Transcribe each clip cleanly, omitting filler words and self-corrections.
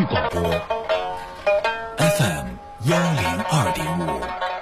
广播 FM 102.5。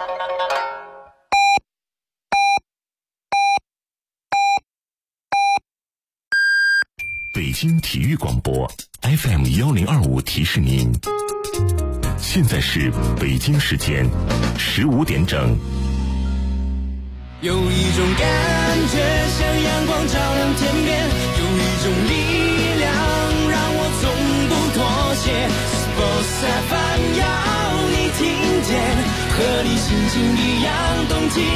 北京体育广播 FM 1025提示您，现在是北京时间15点整。 有一种感觉像阳光照亮天边，有一种力量让我从不妥协。Sports FM 要你听见，和你心情一样动起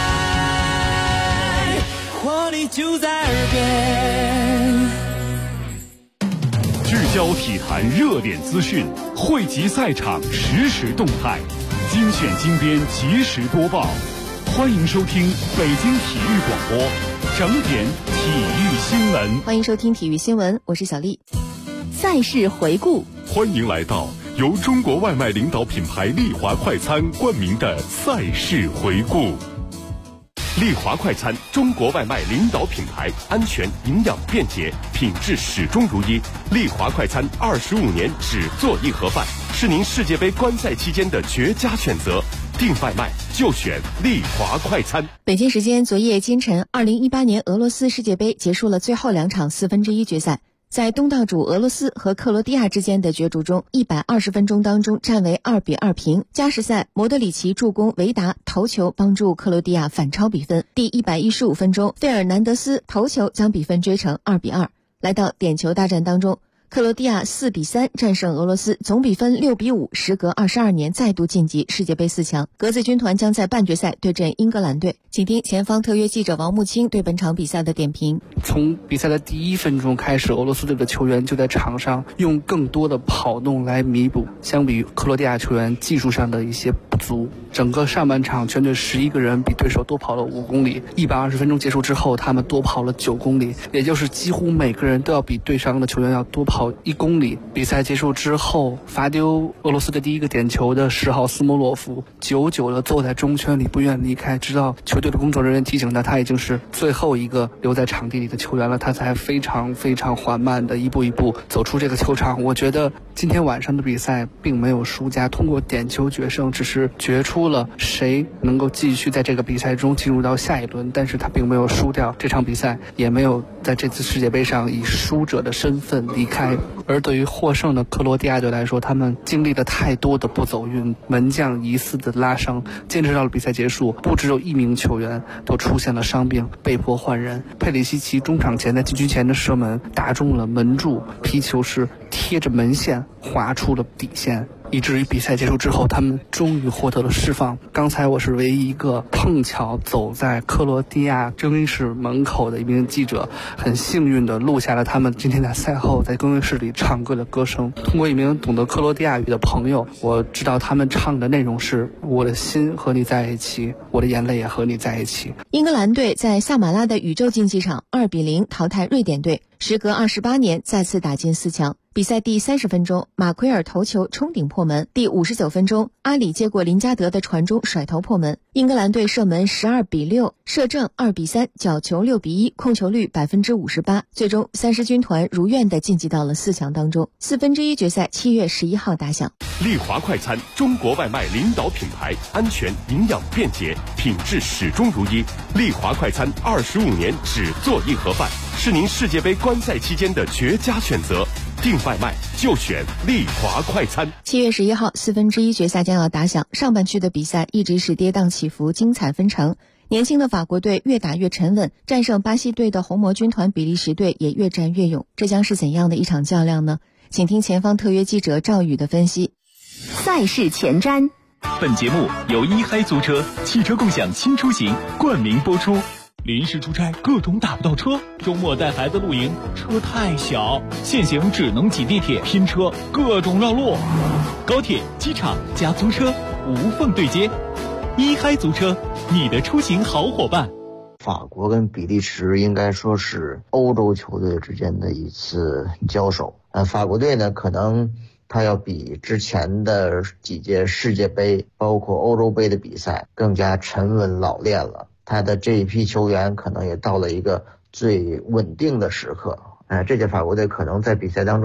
来，活力就在耳边。 聚焦体坛热点资讯，汇集赛场实时动态，精选精编及时播报。欢迎收听北京体育广播整点体育新闻。 欢迎收听体育新闻，我是小丽。赛事回顾， 欢迎来到由中国外卖领导品牌丽华快餐冠名的赛事回顾。丽华快餐，中国外卖领导品牌，安全、营养、便捷，品质始终如一。丽华快餐25年只做一盒饭，是您世界杯观赛期间的绝佳选择。订外卖就选丽华快餐。 北京时间昨夜今晨，2018年俄罗斯世界杯结束了最后2场1/4决赛。在东道主俄罗斯和克罗地亚之间的角逐中，120分钟当中战为2-2平。加时赛，莫德里奇助攻维达头球帮助克罗地亚反超比分。第115分钟，费尔南德斯头球将比分追成2-2。来到点球大战当中，克罗地亚4-3战胜俄罗斯，总比分6-5，时隔22年再度晋级世界杯4强。格子军团将在半决赛对阵英格兰队。请听前方特约记者王木青对本场比赛的点评。 从比赛的第1分钟开始，俄罗斯队的球员就在场上用更多的跑动来弥补相比于克罗地亚球员技术上的一些不足。整个上半场全队11个人比对手多跑了5公里，120分钟结束之后他们多跑了9公里，也就是几乎每个人都要比对方的球员要多跑1公里。比赛结束之后，罚丢俄罗斯的第1个点球的10号斯莫洛夫久久地坐在中圈里不愿离开，直到球队的工作人员提醒他已经是最后一个留在场地里的球员了，他才非常缓慢的一步一步走出这个球场。我觉得今天晚上的比赛并没有输家，通过点球决胜只是决出了谁能够继续在这个比赛中进入到下一轮，但是他并没有输掉这场比赛，也没有在这次世界杯上以输者的身份离开。而对于获胜的克罗地亚队来说，他们经历了太多的不走运，门将疑似的拉伤，坚持到了比赛结束，不只有1名球员都出现了伤病，被迫换人。佩里西奇中场前在禁区前的射门打中了门柱，皮球是贴着门线划出了底线，以至于比赛结束之后他们终于获得了释放。刚才我是唯一一个碰巧走在克罗地亚更衣室门口的一名记者，很幸运地录下了他们今天在赛后在更衣室里唱歌的歌声。通过一名懂得克罗地亚语的朋友，我知道他们唱的内容是：我的心和你在一起，我的眼泪也和你在一起。 英格兰队在萨马拉的宇宙竞技场2-0淘汰瑞典队，时隔28年再次打进4强。比赛第30分钟，马奎尔头球冲顶破门。第59分钟，阿里接过林加德的传中甩头破门。英格兰队射门12-6，射正2-3，角球6-1，控球率58%。最终三狮军团如愿地晋级到了4强当中。1/4决赛7月11号打响。 丽华快餐，中国外卖领导品牌，安全、营养、便捷，品质始终如一。丽华快餐25年只做一盒饭，是您世界杯观赛期间的绝佳选择。订外卖就选丽华快餐。 7月11号1/4决赛将要打响，上半区的比赛一直是跌宕起伏，精彩纷呈。年轻的法国队越打越沉稳，战胜巴西队的红魔军团比利时队也越战越勇。这将是怎样的一场较量呢？请听前方特约记者赵宇的分析。 赛事前瞻， 本节目由一嗨租车汽车共享新出行冠名播出。临时出差各种打不到车，周末带孩子露营车太小，现行只能挤地铁拼车，各种绕路。高铁、机场加租车无缝对接，一嗨租车，你的出行好伙伴。 法国跟比利时应该说是欧洲球队之间的一次交手。法国队呢，可能他要比之前的几届世界杯包括欧洲杯的比赛更加沉稳老练了，他的这一批球员可能也到了一个最稳定的时刻。这届法国队可能在比赛当中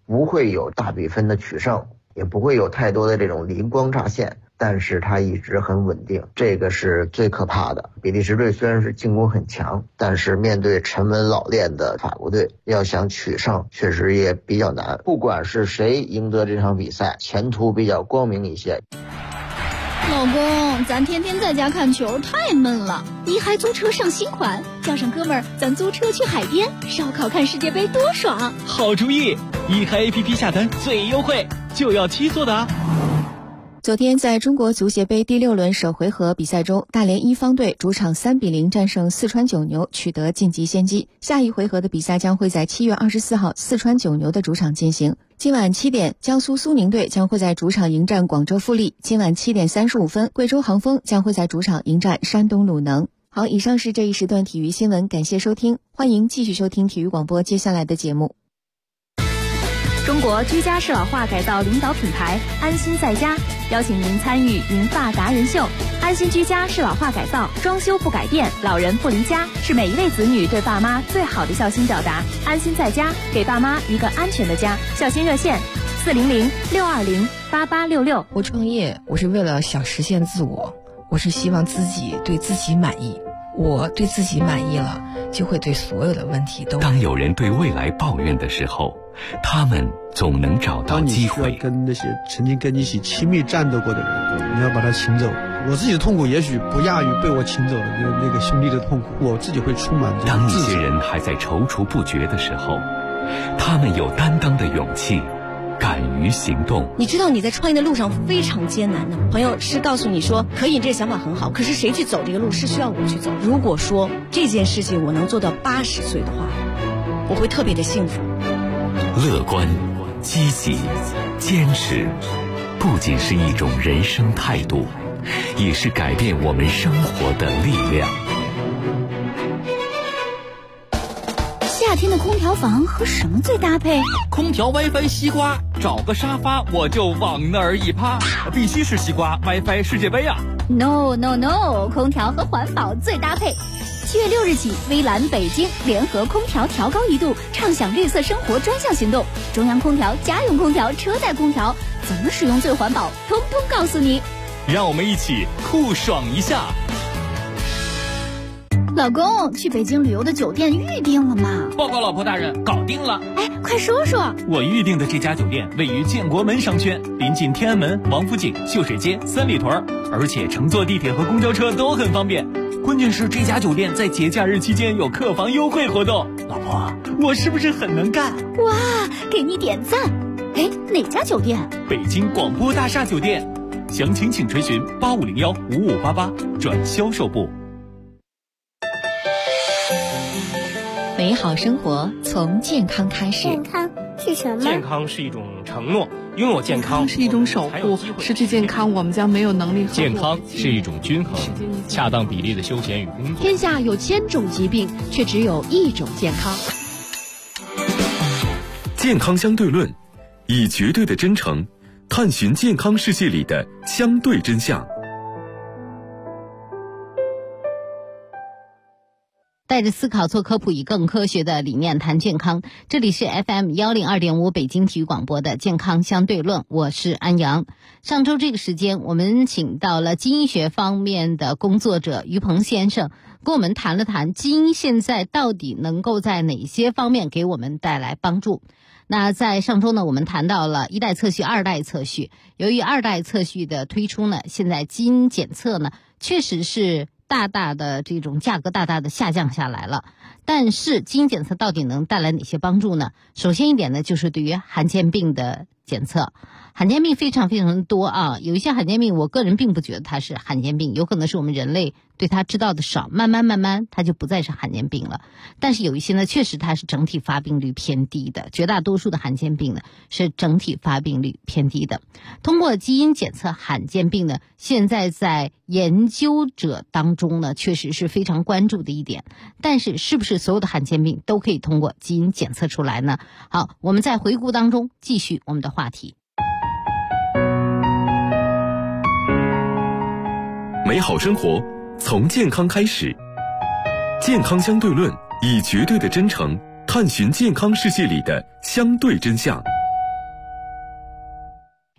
不会有大比分的取胜，也不会有太多的这种灵光乍现，但是它一直很稳定，这个是最可怕的。比利时队虽然是进攻很强，但是面对沉稳老练的法国队，要想取胜确实也比较难。不管是谁赢得这场比赛，前途比较光明一些。 老公，咱天天在家看球太闷了，你还租车上新款，叫上哥们儿，咱租车去海边烧烤看世界杯多爽！ 好主意，一开 APP 下单最优惠，就要7座的啊！ 昨天在中国足协杯第6轮首回合比赛中，大连一方队主场3-0战胜四川九牛，取得晋级先机。下一回合的比赛将会在7月24号四川九牛的主场进行。今晚7点，江苏苏宁队将会在主场迎战广州富力。今晚7点35分，贵州航风将会在主场迎战山东鲁能。好，以上是这一时段体育新闻，感谢收听，欢迎继续收听体育广播接下来的节目。 中国居家适老化改造领导品牌安心在家邀请您参与银发达人秀。安心居家适老化改造，装修不改变，老人不离家，是每一位子女对爸妈最好的孝心表达。安心在家，给爸妈一个安全的家。孝心热线400-620-8866。 我创业，我是为了想实现自我，我是希望自己对自己满意。我对自己满意了，就会对所有的问题都。 当有人对未来抱怨的时候，他们总能找到机会。 当你需要跟那些曾经跟你一起亲密战斗过的人，你要把他请走。我自己的痛苦也许不亚于被我请走的那个兄弟的痛苦，我自己会充满这种自责。 当一些人还在踌躇不决的时候，他们有担当的勇气，敢于行动。 你知道你在创业的路上非常艰难的，朋友是告诉你说可以，这个想法很好，可是谁去走这个路是需要我去走。如果说这件事情我能做到80岁的话，我会特别的幸福。 乐观、积极、坚持，不仅是一种人生态度，也是改变我们生活的力量。 夏天的空调房和什么最搭配？ 空调 WiFi 西瓜，找个沙发我就往那儿一趴，必须是西瓜 WiFi 世界杯啊 ！No， 空调和环保最搭配。7月6日起，微蓝北京联合空调调高1度，畅享绿色生活专项行动。中央空调、家用空调、车载空调，怎么使用最环保，通通告诉你。 让我们一起酷爽一下。 老公，去北京旅游的酒店预定了吗？ 报告老婆大人，搞定了。 哎，快说说。 我预定的这家酒店位于建国门商圈，临近天安门、王府井、秀水街、三里屯，而且乘坐地铁和公交车都很方便。关键是这家酒店在节假日期间有客房优惠活动。老婆，我是不是很能干？ 哇，给你点赞。哎，哪家酒店？ 北京广播大厦酒店。详情请垂询8501-5588转销售部。 美好生活从健康开始。 健康是什么？ 健康是一种承诺，拥有健康是一种守护，失去健康我们将没有能力。 健康是一种均衡、恰当比例的休闲与工作。 天下有1000种疾病，却只有1种健康。 健康相对论，以绝对的真诚探寻健康世界里的相对真相。 带着思考做科普，以更科学的理念谈健康。这里是 FM102.5 北京体育广播的健康相对论，我是安阳。上周这个时间，我们请到了基因学方面的工作者于鹏先生，跟我们谈了谈基因现在到底能够在哪些方面给我们带来帮助。那在上周呢，我们谈到了1代测序、2代测序。由于2代测序的推出呢，现在基因检测呢，确实是大大的这种价格大大的下降下来了。但是基因检测到底能带来哪些帮助呢？首先一点呢，就是对于罕见病的检测。罕见病非常非常多啊，有一些罕见病我个人并不觉得它是罕见病，有可能是我们人类对它知道的少，慢慢它就不再是罕见病了。但是有一些呢，确实它是整体发病率偏低的，绝大多数的罕见病呢是整体发病率偏低的。通过基因检测罕见病呢，现在在研究者当中呢确实是非常关注的一点。但是是不是所有的罕见病都可以通过基因检测出来呢？好，我们在回顾当中继续我们的话题。 美好生活从健康开始，健康相对论，以绝对的真诚探寻健康世界里的相对真相。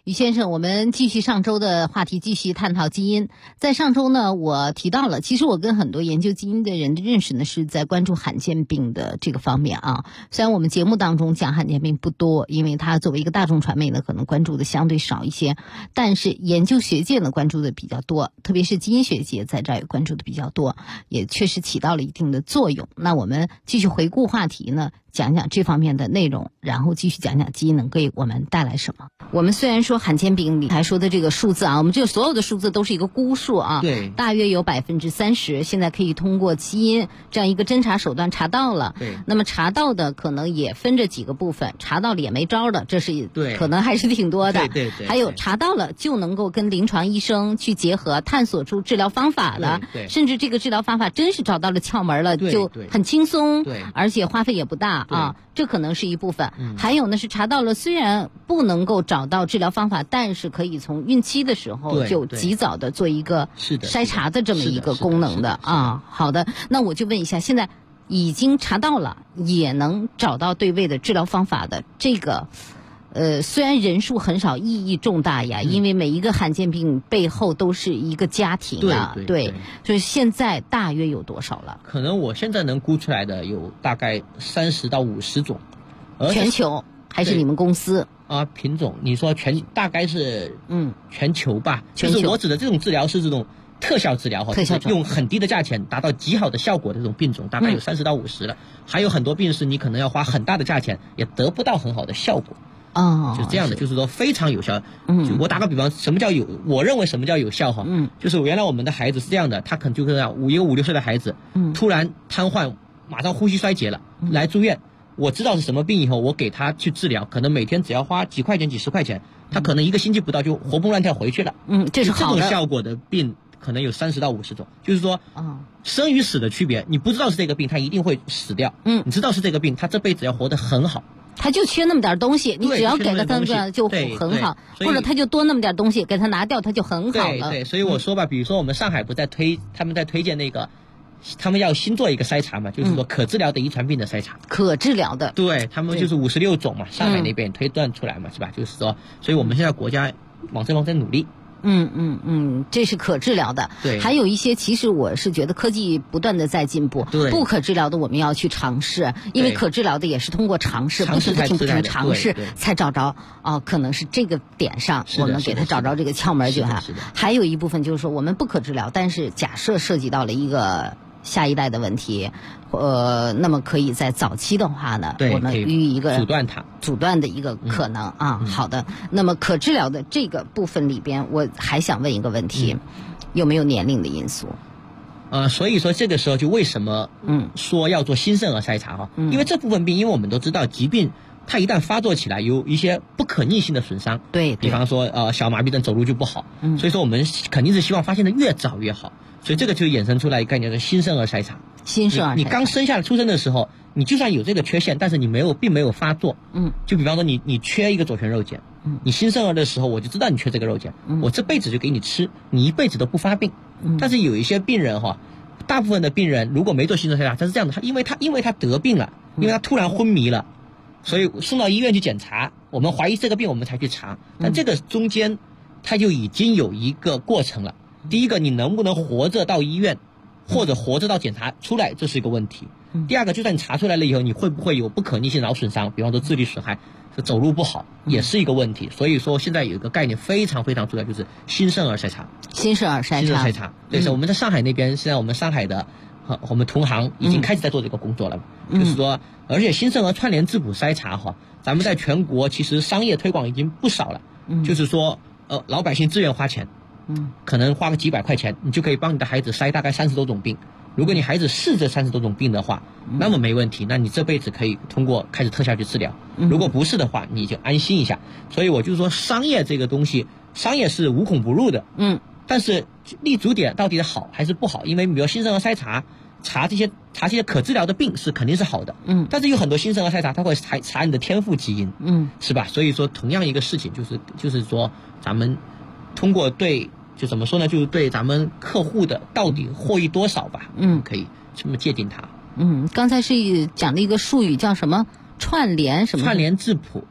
于先生，我们继续上周的话题，继续探讨基因。在上周呢，我提到了，其实我跟很多研究基因的人的认识呢，是在关注罕见病的这个方面啊。虽然我们节目当中讲罕见病不多，因为它作为一个大众传媒呢，可能关注的相对少一些，但是研究学界呢关注的比较多，特别是基因学界在这儿也关注的比较多，也确实起到了一定的作用。那我们继续回顾话题呢，讲讲这方面的内容，然后继续讲讲基因能给我们带来什么。我们虽然说罕见病里还说的这个数字啊，我们这个所有的数字都是一个估数啊， 对， 大约有30%，现在可以通过基因这样一个侦查手段查到了。 对， 那么查到的可能也分着几个部分，查到了也没招的，这是对， 可能还是挺多的。 对， 还有查到了就能够跟临床医生去结合，探索出治疗方法了， 对， 甚至这个治疗方法真是找到了窍门了，就很轻松， 对， 而且花费也不大啊。这可能是一部分，还有呢是查到了虽然不能够找到治疗方法，但是可以从孕期的时候就及早的做一个筛查的这么一个功能的啊。好的，那我就问一下，现在已经查到了也能找到对位的治疗方法的这个虽然人数很少，意义重大呀，因为每一个罕见病背后都是一个家庭啊，对，所以现在大约有多少了？ 可能我现在能估出来的有大概30到50种， 全球还是你们公司啊？品种，你说大概是全球吧，就是我指的这种治疗是这种特效治疗哈，用很低的价钱达到极好的效果的这种病种，大概有30到50了。还有很多病是你可能要花很大的价钱也得不到很好的效果。就是这样的，就是说非常有效。就我打个比方，什么叫有？我认为什么叫有效哈？就是原来我们的孩子是这样的，他可能就是一个5、6岁的孩子，突然瘫痪，马上呼吸衰竭了，来住院。我知道是什么病以后，我给他去治疗，可能每天只要花几块钱、几十块钱，他可能1个星期不到就活蹦乱跳回去了。 这是好的。 这种效果的病可能有30到50种，就是说，生与死的区别，你不知道是这个病，他一定会死掉。你知道是这个病，他这辈子要活得很好。 他就缺那么点东西，你只要给了他个就很好，或者他就多那么点东西，给他拿掉他就很好了。 对，所以我说吧，比如说我们上海他们在推荐那个，他们要新做一个筛查嘛，就是说可治疗的遗传病的筛查。 可治疗的。 对，他们就是56种嘛，上海那边推断出来嘛，是吧？就是说，所以我们现在国家往这方在努力。 这是可治疗的。 对， 还有一些其实我是觉得科技不断的在进步， 对， 不可治疗的我们要去尝试，因为可治疗的也是通过尝试，不停尝试才找着可能是这个点上我们给他找着这个窍门就还有一部分就是说我们不可治疗，但是假设涉及到了一个下一代的问题，那么可以在早期的话呢，我们予以一个阻断的一个可能好的，那么可治疗的这个部分里边，我还想问一个问题，有没有年龄的因素？ 所以说这个时候就为什么说要做新生儿筛查因为这部分病，因为我们都知道疾病它一旦发作起来，有一些不可逆性的损伤， 对， 比方说小麻痹症走路就不好，所以说我们肯定是希望发现的越早越好，所以这个就衍生出来一个概念叫新生儿筛查。 新生儿， 你刚生下来出生的时候，你就算有这个缺陷，但是你并没有发作，就比方说你缺一个左旋肉碱，你新生儿的时候我就知道你缺这个肉碱，我这辈子就给你吃，你一辈子都不发病。但是有一些病人大部分的病人如果没做新生儿筛查，他是这样的，因为他得病了，因为他突然昏迷了，所以送到医院去检查，我们怀疑这个病我们才去查，但这个中间它就已经有一个过程了。第一个，你能不能活着到医院，或者活着到检查出来，这是一个问题。第二个，就算你查出来了以后，你会不会有不可逆性脑损伤，比方说智力损害，走路不好，也是一个问题。所以说现在有一个概念非常非常重要，就是新生儿筛查。 新生儿筛查， 对，是我们在上海那边，现在我们上海的我们同行已经开始在做这个工作了，就是说，而且新生儿串联质谱筛查咱们在全国其实商业推广已经不少了，就是说老百姓自愿花钱，可能花个几百块钱，你就可以帮你的孩子筛大概30多种病。如果你孩子是这30多种病的话，那么没问题，那你这辈子可以通过开始特效去治疗。如果不是的话，你就安心一下。所以我就说，商业这个东西，商业是无孔不入的。但是立足点到底好还是不好？因为比如新生儿筛查这些可治疗的病是肯定是好的。但是有很多新生儿筛查，他会查你的天赋基因。是吧？所以说同样一个事情，就是说咱们通过就怎么说呢？就是对咱们客户的到底获益多少吧，可以这么界定它。 刚才是讲了一个术语叫什么？串联什么？ 串联质谱。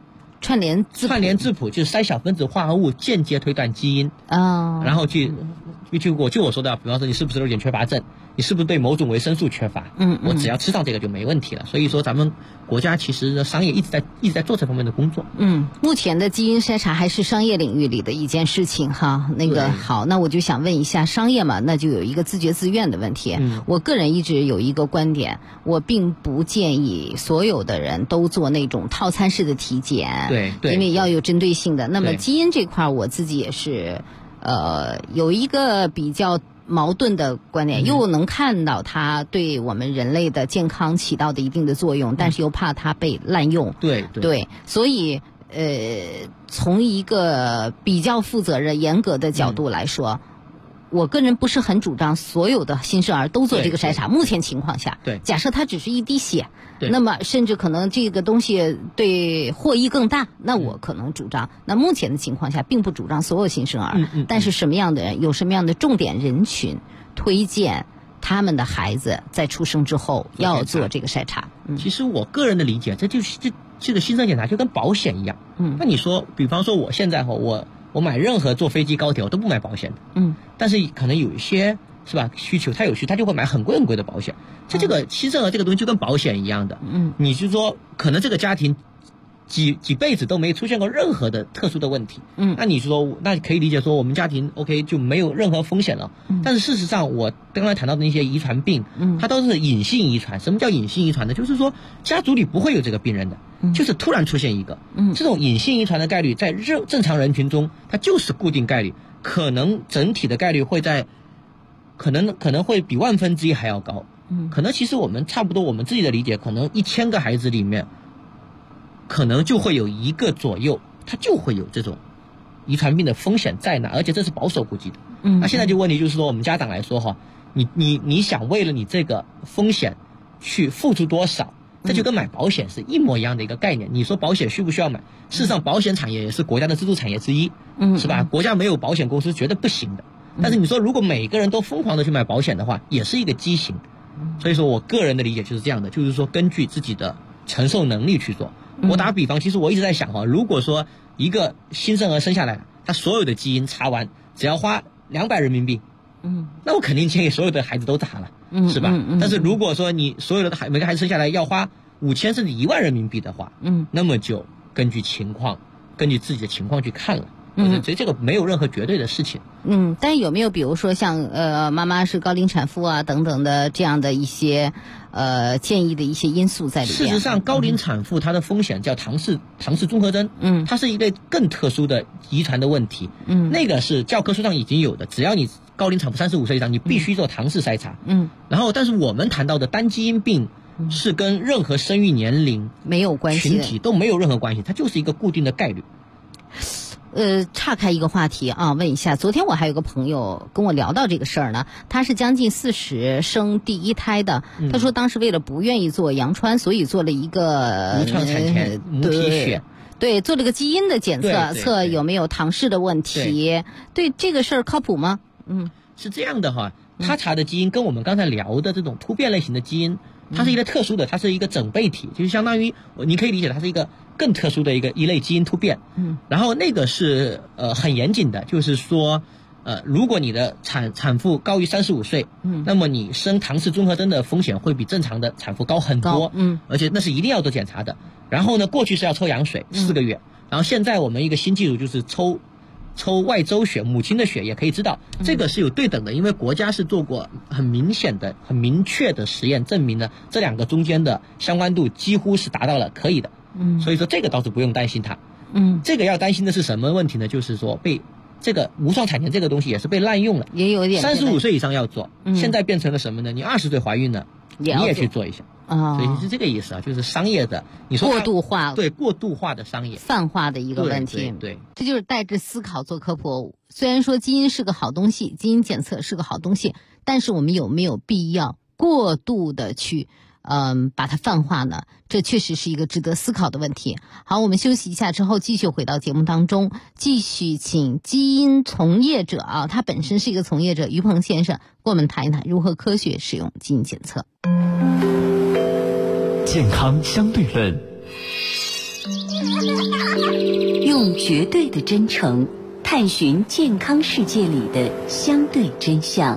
串联质谱就是筛小分子化合物间接推断基因然后我说的，比方说你是不是肉碱缺乏症，你是不是对某种维生素缺乏，我只要吃上这个就没问题了。所以说咱们国家其实商业一直在做这方面的工作。 目前的基因筛查还是商业领域里的一件事情哈。好，那我就想问一下，商业嘛，那就有一个自觉自愿的问题。我个人一直有一个观点，我并不建议所有的人都做那种套餐式的体检， 对， 因为要有针对性的。那么基因这块我自己也是有一个比较矛盾的观点，又能看到它对我们人类的健康起到的一定的作用，但是又怕它被滥用。对，所以从一个比较负责任严格的角度来说，我个人不是很主张所有的新生儿都做这个筛查。目前情况下，假设它只是一滴血，那么甚至可能这个东西对获益更大，那我可能主张。那目前的情况下并不主张所有新生儿，但是什么样的人有什么样的重点人群推荐他们的孩子在出生之后要做这个筛查。 其实我个人的理解，这个新生检查就跟保险一样。那你说比方说我现在我买任何坐飞机高铁我都不买保险的，但是可能有一些是吧需求他就会买很贵很贵的保险。这个新生儿这个东西就跟保险一样的，你就说可能这个家庭几辈子都没出现过任何的特殊的问题，那你说那可以理解说我们家庭 OK 就没有任何风险了。但是事实上我刚才谈到的那些遗传病，它都是隐性遗传。什么叫隐性遗传呢？就是说家族里不会有这个病人的，就是突然出现一个，这种隐性遗传的概率在正常人群中它就是固定概率，可能整体的概率会在可能会比1/1000还要高。可能其实我们差不多我们自己的理解，可能1000个孩子里面可能就会有1个左右他就会有这种遗传病的风险在那，而且这是保守估计的。那现在就问题就是说，我们家长来说你想为了你这个风险去付出多少，这就跟买保险是一模一样的一个概念。你说保险需不需要买？事实上保险产业也是国家的支柱产业之一，是吧？国家没有保险公司绝对不行的。但是你说如果每个人都疯狂的去买保险的话，也是一个畸形。所以说我个人的理解就是这样的，就是说根据自己的承受能力去做。我打比方，其实我一直在想如果说一个新生儿生下来，他所有的基因查完只要花200人民币，那我肯定建议所有的孩子都查了，是吧？但是如果说你所有的每个孩子生下来要花5000甚至1万人民币的话，那么就根据自己的情况去看了。所以这个没有任何绝对的事情。 但有没有比如说像妈妈是高龄产妇啊等等的这样的一些建议的一些因素在里面？事实上高龄产妇她的风险叫唐氏综合征，它是一个更特殊的遗传的问题。那个是教科书上已经有的，只要你高龄产妇35岁以上，你必须做唐氏筛查。然后但是我们谈到的单基因病是跟任何生育年龄没有关系， 群体都没有任何关系，它就是一个固定的概率。 岔开一个话题啊，问一下，昨天我还有个朋友跟我聊到这个事儿呢，他是将近40生第一胎的，他说当时为了不愿意做羊穿，所以做了一个无创产前母体血， 对，做了个基因的检测，测有没有唐氏的问题。对这个事儿靠谱吗？ 是这样的哈，他查的基因跟我们刚才聊的这种突变类型的基因，它是一个特殊的，它是一个整倍体，就是相当于你可以理解它是一个更特殊的一类基因突变。然后那个是很严谨的，就是说如果你的产妇高于35岁，那么你生唐氏综合征的风险会比正常的产妇高很多，而且那是一定要做检查的。然后呢，过去是要抽羊水4个月，然后现在我们一个新技术就是抽外周血，母亲的血也可以知道，这个是有对等的，因为国家是做过很明显的、很明确的实验，证明了这2个中间的相关度几乎是达到了可以的。所以说这个倒是不用担心它。这个要担心的是什么问题呢？就是说被这个无创产前这个东西也是被滥用了， 也有一点 35岁以上要做，现在变成了什么呢？你20岁怀孕了，你也去做一下。所以是这个意思啊，就是商业的，你说过度化， 对过度化的商业泛化的一个问题。 对， 这就是带着思考做科普。虽然说基因是个好东西，基因检测是个好东西，但是我们有没有必要过度的去把它泛化呢？这确实是一个值得思考的问题。好，我们休息一下之后继续回到节目当中，继续请基因从业者啊，他本身是一个从业者，于鹏先生跟我们谈一谈如何科学使用基因检测。 健康相对论， 用绝对的真诚探寻健康世界里的相对真相。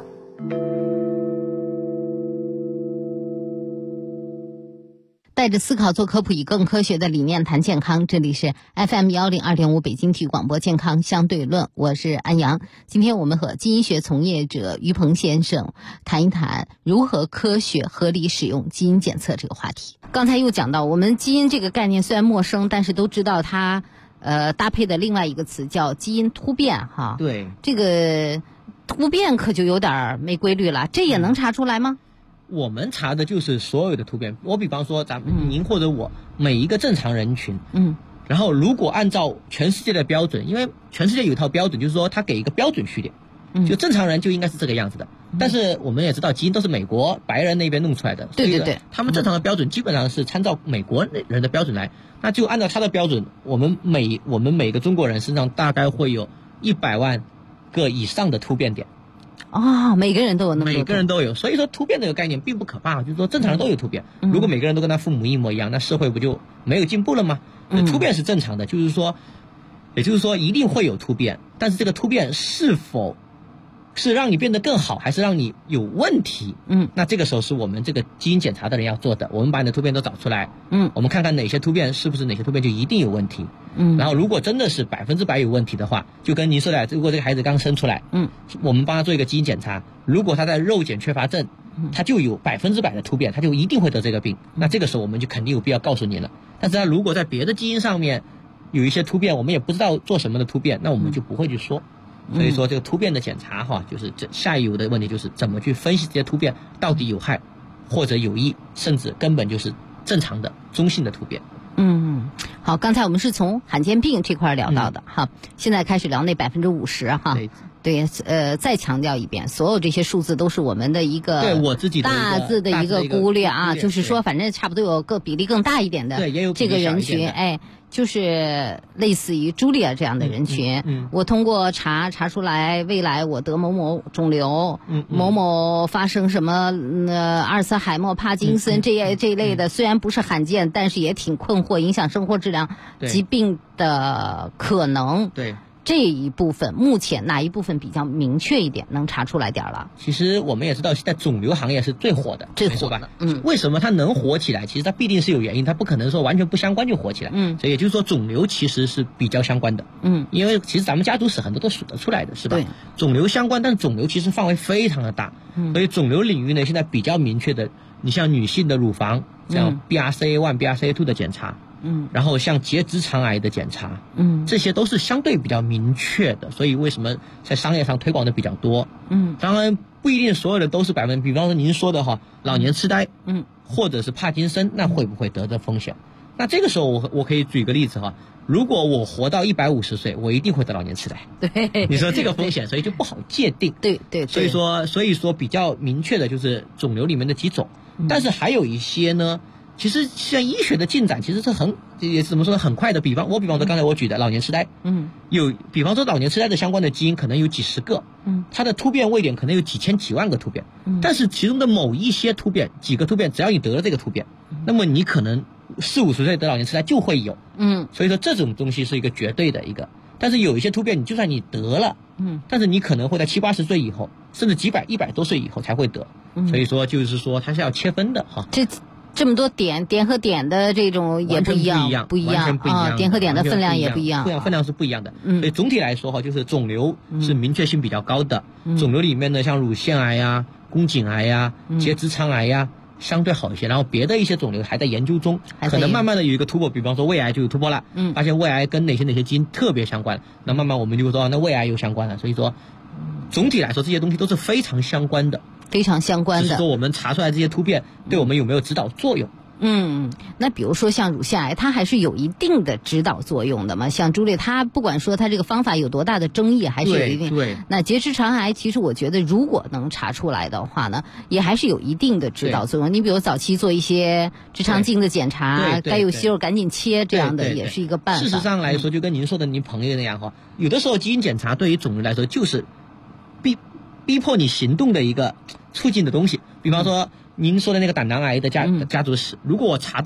带着思考做科普，以更科学的理念谈健康。这里是 FM102.5 北京体育广播健康相对论，我是安阳。今天我们和基因学从业者于鹏先生谈一谈如何科学合理使用基因检测这个话题。刚才又讲到，我们基因这个概念虽然陌生，但是都知道它搭配的另外一个词叫基因突变哈。 对， 这个突变可就有点没规律了，这也能查出来吗？ 我们查的就是所有的突变。我比方说您或者我每一个正常人群，然后如果按照全世界的标准，因为全世界有一套标准，就是说它给一个标准序列，就正常人就应该是这个样子的。但是我们也知道基因都是美国白人那边弄出来的， 对对对， 他们正常的标准基本上是参照美国人的标准来，那就按照他的标准，我们每个中国人身上大概会有100万个以上的突变点。 每个人都有那么多， 每个人都有，所以说突变这个概念并不可怕，就是说正常人都有突变。如果每个人都跟他父母一模一样，那社会不就没有进步了吗？突变是正常的，也就是说一定会有突变，但是这个突变是否是让你变得更好，还是让你有问题？那这个时候是我们这个基因检查的人要做的。我们把你的突变都找出来，我们看看哪些突变是不是哪些突变就一定有问题。然后如果真的是100%有问题的话，就跟您说的，如果这个孩子刚生出来，我们帮他做一个基因检查，如果他在肉碱缺乏症，他就有100%的突变，他就一定会得这个病。那这个时候我们就肯定有必要告诉您了。但是他如果在别的基因上面有一些突变，我们也不知道做什么的突变，那我们就不会去说。所以说这个突变的检查就是下一游的问题，就是怎么去分析这些突变到底有害或者有益，甚至根本就是正常的中性的突变。 好，刚才我们是从罕见病这块聊到的哈，现在开始聊那50%哈。对，再强调一遍，所有这些数字都是我们的一个对我自己的大致的一个估略啊，就是说反正差不多有个比例更大一点的这个人群，就是类似于茱莉亚这样的人群，我通过查出来未来我得某某肿瘤，某某发生什么阿尔茨海默、帕金森这一类的，虽然不是罕见，但是也挺困惑，影响生活质量疾病的可能。 对。 这一部分目前哪一部分比较明确一点，能查出来点了？ 其实我们也知道，现在肿瘤行业是最火的， 的。 为什么它能火起来？其实它必定是有原因，它不可能说完全不相关就火起来。所以也就是说，肿瘤其实是比较相关的。因为其实咱们家族史很多都数得出来的，是吧？肿瘤相关，但是肿瘤其实范围非常的大。所以肿瘤领域呢，现在比较明确的，你像女性的乳房，像 BRCA1、BRCA2 的检查。然后像结直肠癌的检查，这些都是相对比较明确的，所以为什么在商业上推广的比较多？当然不一定所有的都是100%，比方说您说的老年痴呆，或者是帕金森，那会不会得的风险？那这个时候我可以举个例子如果我活到150岁，我一定会得老年痴呆。 对， 你说这个风险，所以就不好界定。 对。 所以说比较明确的就是肿瘤里面的几种，但是还有一些呢。其实像医学的进展其实是也怎么说呢，很快的。比方说刚才我举的老年痴呆，比方说老年痴呆的相关的基因可能有几十个，它的突变位点可能有几千几万个突变，但是其中的某一些突变，几个突变，只要你得了这个突变，那么你可能40-50岁得老年痴呆就会有，所以说这种东西是一个绝对的一个。但是有一些突变，你就算你得了，但是你可能会在70-80岁以后，甚至100多岁以后才会得，所以说就是说它是要切分的这么多点和点的这种也不一样， 完全不一样， 点和点的分量也不一样， 分量是不一样的。所以总体来说就是肿瘤是明确性比较高的。肿瘤里面呢，像乳腺癌呀、宫颈癌呀、结直肠癌呀，相对好一些。然后别的一些肿瘤还在研究中，可能慢慢的有一个突破，比方说胃癌就有突破了，发现胃癌跟哪些基因特别相关，那慢慢我们就说那胃癌有相关了。所以说总体来说这些东西都是非常相关的。 非常相关的， 只是说我们查出来这些突变对我们有没有指导作用？ 那比如说像乳腺癌，它还是有一定的指导作用的嘛。像朱莉，它不管说它这个方法有多大的争议，还是有一定。 对。 那结直肠癌，其实我觉得如果能查出来的话呢，也还是有一定的指导作用。你比如早期做一些直肠镜的检查，该有息肉赶紧切，这样的也是一个办法。 事实上来说，就跟您说的您朋友那样有的时候基因检查对于肿瘤来说就是逼迫你行动的一个促进的东西。比方说您说的那个胆囊癌的家族史，如果我查到了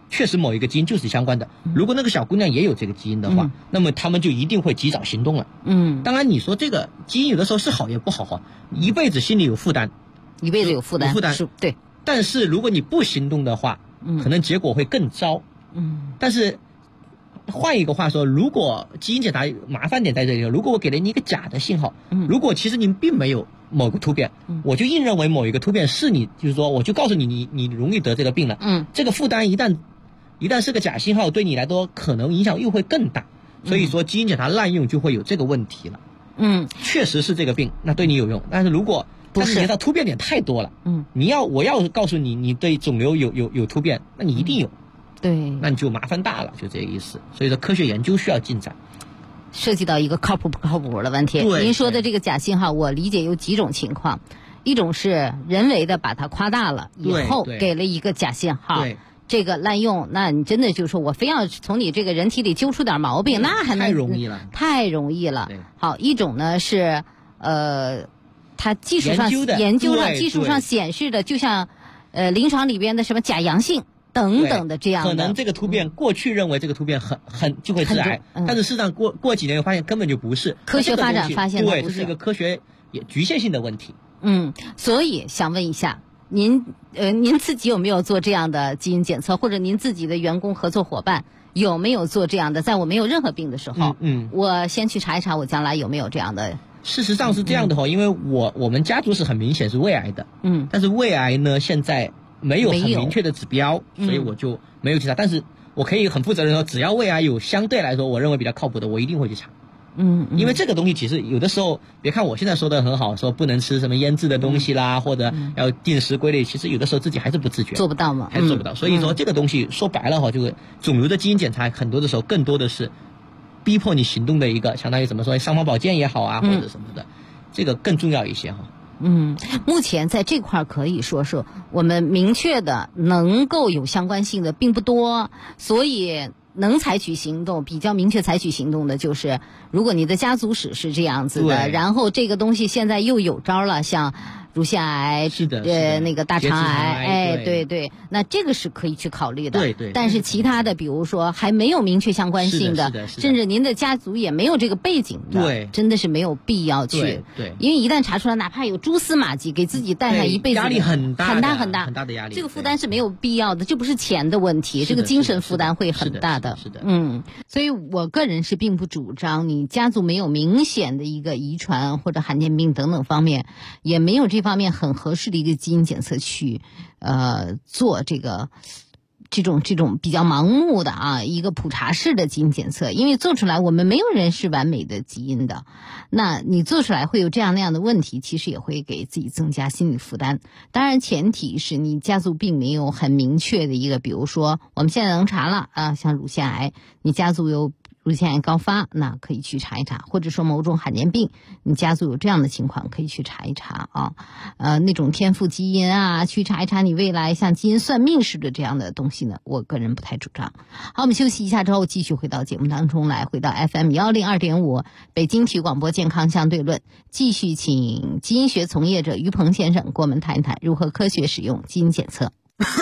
确实某一个基因就是相关的。如果那个小姑娘也有这个基因的话，那么他们就一定会及早行动了。当然你说这个基因有的时候是好也不好哈，一辈子心里有负担， 一辈子有负担，是对。 但是如果你不行动的话，可能结果会更糟。但是换一个话说，如果基因检查麻烦点在这里，如果我给了你一个假的信号，如果其实你并没有某个突变，我就硬认为某一个突变是你，就是说我就告诉你你容易得这个病了。这个负担一旦是个假信号，对你来说可能影响又会更大。所以说基因检查滥用就会有这个问题了。确实是这个病，那对你有用。但是如果不是，它突变点太多了。我要告诉你，你对肿瘤有突变，那你一定有。 对， 那你就麻烦大了，就这个意思。所以说科学研究需要进展， 涉及到一个靠谱不靠谱的问题。您说的这个假信号，我理解有几种情况，一种是人为的把它夸大了以后给了一个假信号，这个滥用，那你真的就是说我非要从你这个人体里揪出点毛病，那还能太容易了， 太容易了。好，一种呢是它技术上研究上技术上显示的，就像临床里边的什么假阳性等等的这样的， 可能这个突变过去认为这个突变很就会致癌，但是事实上过几年又发现根本就不是， 科学发展发现对，这是一个科学局限性的问题。 所以想问一下您自己有没有做这样的基因检测，或者您自己的员工合作伙伴有没有做这样的，在我没有任何病的时候，我先去查一查我将来有没有这样的。 事实上是这样的因为我们家族是很明显是胃癌的，但是胃癌呢现在没有很明确的指标，所以我就没有去查。但是我可以很负责任说，只要胃癌有相对来说我认为比较靠谱的，我一定会去查。因为这个东西其实有的时候，别看我现在说的很好，说不能吃什么腌制的东西啦，或者要定时规律，其实有的时候自己还是不自觉， 做不到嘛， 还做不到。所以说这个东西说白了就是肿瘤的基因检查，很多的时候更多的是逼迫你行动的一个，相当于怎么说，尚方宝剑也好啊，或者什么的，这个更重要一些目前在这块可以说是我们明确的能够有相关性的并不多，所以能采取行动，比较明确采取行动的就是，如果你的家族史是这样子的，然后这个东西现在又有招了，像乳腺癌， 是的， 那个大肠癌，对，那这个是可以去考虑的。对。但是其他的，比如说还没有明确相关性的，甚至您的家族也没有这个背景的，真的是没有必要去。 对。 因为一旦查出来，哪怕有蛛丝马迹，给自己带上一辈子压力很大很大的压力， 这个负担是没有必要的，这不是钱的问题，这个精神负担会很大的。 是的。 所以我个人是并不主张你家族没有明显的一个遗传或者罕见病等等方面，也没有这方面很合适的一个基因检测去做这种比较盲目的一个普查式的基因检测，因为做出来我们没有人是完美的基因的，那你做出来会有这样那样的问题，其实也会给自己增加心理负担。当然前提是你家族并没有很明确的一个，比如说我们现在能查了像乳腺癌，你家族有乳腺癌高发，那可以去查一查，或者说某种罕见病，你家族有这样的情况可以去查一查那种天赋基因去查一查你未来像基因算命式的这样的东西呢，我个人不太主张。好，我们休息一下之后继续回到节目当中来，回到 FM 102.5北京体育广播健康相对论，继续请基因学从业者于鹏先生跟我们谈一谈如何科学使用基因检测。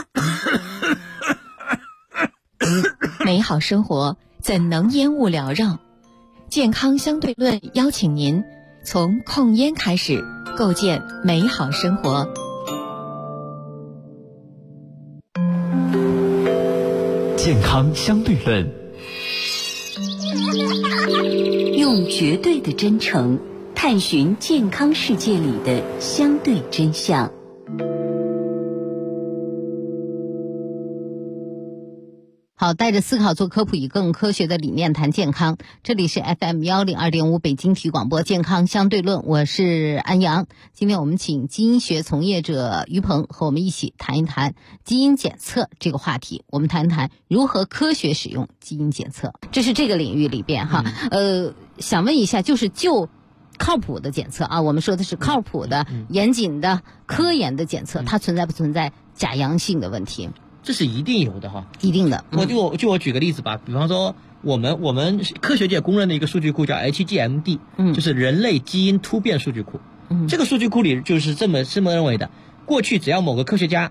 美好生活怎能烟雾缭绕？健康相对论邀请您从控烟开始，构建美好生活。 健康相对论， 用绝对的真诚探寻健康世界里的相对真相。 好，带着思考做科普，以更科学的理念谈健康。这里是 FM 102.5北京体育广播健康相对论，我是安阳。今天我们请基因学从业者于鹏和我们一起谈一谈基因检测这个话题。我们谈一谈如何科学使用基因检测，这是这个领域里边想问一下，就靠谱的检测我们说的是靠谱的、严谨的、科研的检测，它存在不存在假阳性的问题？ 这是一定有的一定的。 我举个例子吧，比方说我们科学界公认的一个数据库叫 HGMD，就是人类基因突变数据库。这个数据库里就是这么认为的，过去只要某个科学家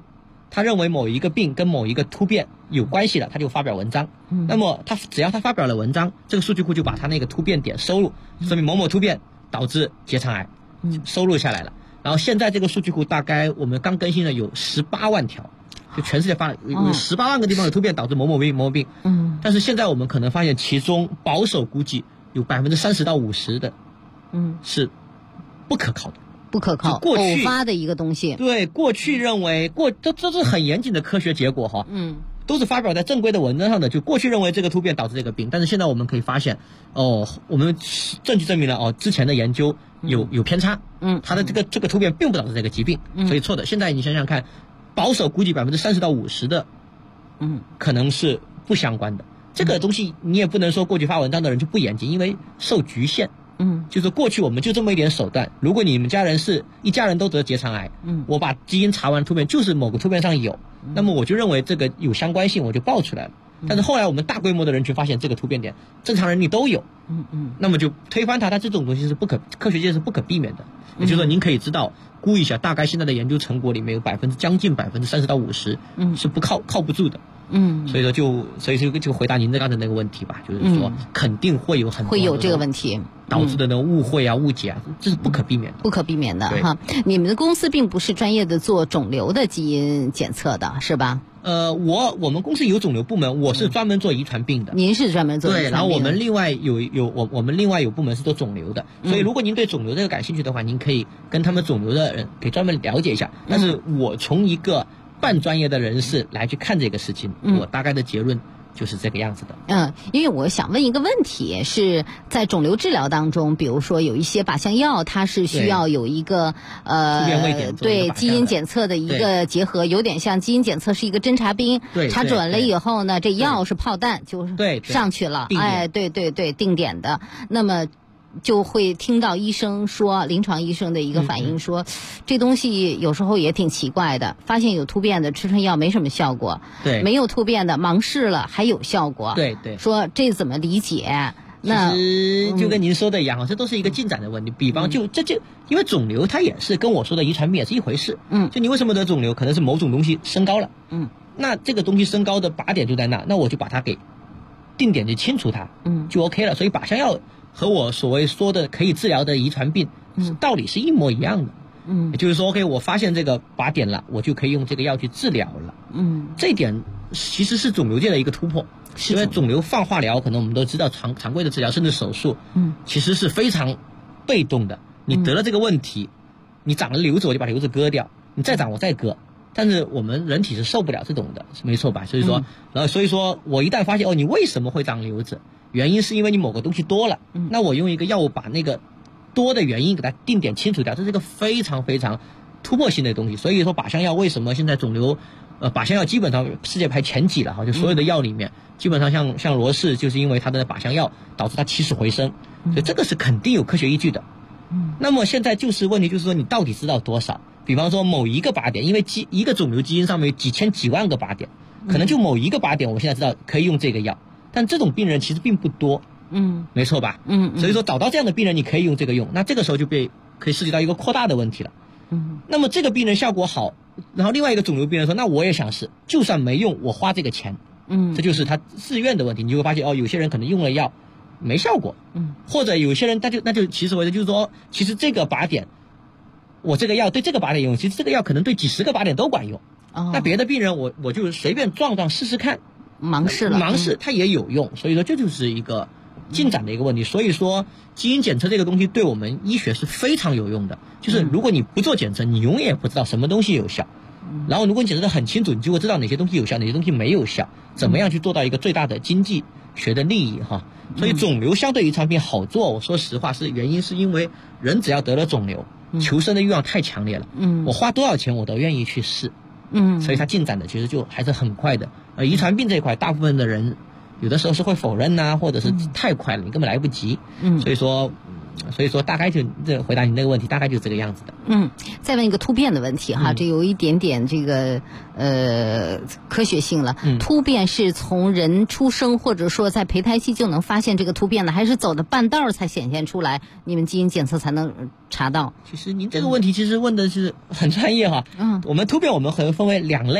他认为某一个病跟某一个突变有关系了，他就发表文章。那么只要他发表了文章，这个数据库就把他那个突变点收录，说明某某突变导致结肠癌，收录下来了。然后现在这个数据库大概我们刚更新了有18万条，就全世界发了有18万个地方有突变导致某某病某某病。但是现在我们可能发现其中保守估计有30%到50%的，是不可靠的。 不可靠， 过去偶发的一个东西。 对，过去认为这是很严谨的科学结果哈，都是发表在正规的文章上的。就过去认为这个突变导致这个病，但是现在我们可以发现，我们证据证明了之前的研究有偏差，它的这个突变并不导致这个疾病，所以错的。现在你想想看，保守估计30%到50%的，可能是不相关的。这个东西你也不能说过去发文章的人就不严谨，因为受局限。就是过去我们就这么一点手段，如果你们家人是一家人都得结肠癌，我把基因查完突变就是某个突变上有，那么我就认为这个有相关性，我就报出来了。但是后来我们大规模的人群发现这个突变点正常人你都有，那么就推翻它，它这种东西是科学界是不可避免的。也就是说您可以知道估一下，大概现在的研究成果里面有将近30%到50%是靠不住的。所以说就回答您刚才那个问题吧，就是说肯定会有很多会有这个问题导致的那误会啊、误解啊，这是不可避免的。 不可避免的哈。你们的公司并不是专业的做肿瘤的基因检测的，是吧？ 我们公司有肿瘤部门，我是专门做遗传病的。 您是专门做遗传病的。 对，然后我们另外有部门是做肿瘤的，所以如果您对肿瘤这个感兴趣的话，您可以跟他们肿瘤的人可以专门了解一下。但是我从一个半专业的人士来去看这个事情，我大概的结论就是这个样子的。 因为我想问一个问题，是在肿瘤治疗当中，比如说有一些靶向药，它是需要有一个对基因检测的一个结合，有点像基因检测是一个侦察兵，查准了以后呢，这药是炮弹就上去了，对，定点的。那么就会听到医生说，临床医生的一个反应说，这东西有时候也挺奇怪的，发现有突变的吃药没什么效果，没有突变的盲试了还有效果，说这怎么理解？那其实就跟您说的一样，这都是一个进展的问题。比方就因为肿瘤它也是跟我说的遗传病也是一回事，就你为什么得肿瘤，可能是某种东西升高了，那这个东西升高的靶点就在那我就把它给定点就清除它，就 OK 了。所以靶向药和我所谓说的可以治疗的遗传病道理是一模一样的。也就是说 OK 我发现这个靶点了，我就可以用这个药去治疗了。这一点其实是肿瘤界的一个突破。因为肿瘤放化疗可能我们都知道常规的治疗甚至手术其实是非常被动的。你得了这个问题，你长了瘤子我就把瘤子割掉，你再长我再割。但是我们人体是受不了这种的，没错吧？所以说我一旦发现你为什么会长瘤子，原因是因为你某个东西多了，那我用一个药物把那个多的原因给它定点清除掉，这是一个非常非常突破性的东西。所以说靶向药为什么现在肿瘤靶向药基本上世界排前几了哈，就所有的药里面基本上像罗氏就是因为它的靶向药导致它起死回生，所以这个是肯定有科学依据的。那么现在就是问题就是说你到底知道多少？比方说某一个靶点，因为一个肿瘤基因上面有几千几万个靶点，可能就某一个靶点我们现在知道可以用这个药，但这种病人其实并不多，没错吧？所以说找到这样的病人你可以用这个用，那这个时候就可以涉及到一个扩大的问题了。那么这个病人效果好，然后另外一个肿瘤病人说那我也想试，就算没用我花这个钱，这就是他自愿的问题。你就会发现有些人可能用了药没效果，或者有些人那就其实就是说其实这个靶点我这个药对这个靶点用，其实这个药可能对几十个靶点都管用。那别的病人我就随便撞试试看， 盲试它也有用。所以说这就是一个进展的一个问题。所以说基因检测这个东西对我们医学是非常有用的，就是如果你不做检测你永远也不知道什么东西有效，然后如果你检测得很清楚，你就会知道哪些东西有效哪些东西没有效，怎么样去做到一个最大的经济学的利益哈。所以肿瘤相对遗传病好做，我说实话原因是因为人只要得了肿瘤求生的欲望太强烈了，我花多少钱我都愿意去试，所以它进展的其实就还是很快的。遗传病这一块大部分的人有的时候是会否认呐，或者是太快了你根本来不及，所以说大概就回答你那个问题大概就这个样子的。 再问一个突变的问题哈，这有一点点这个科学性了。突变是从人出生或者说在胚胎期就能发现这个突变的，还是走的半道才显现出来，你们基因检测才能查到？ 其实您这个问题其实问的是很专业哈。我们突变我们可能分为两类，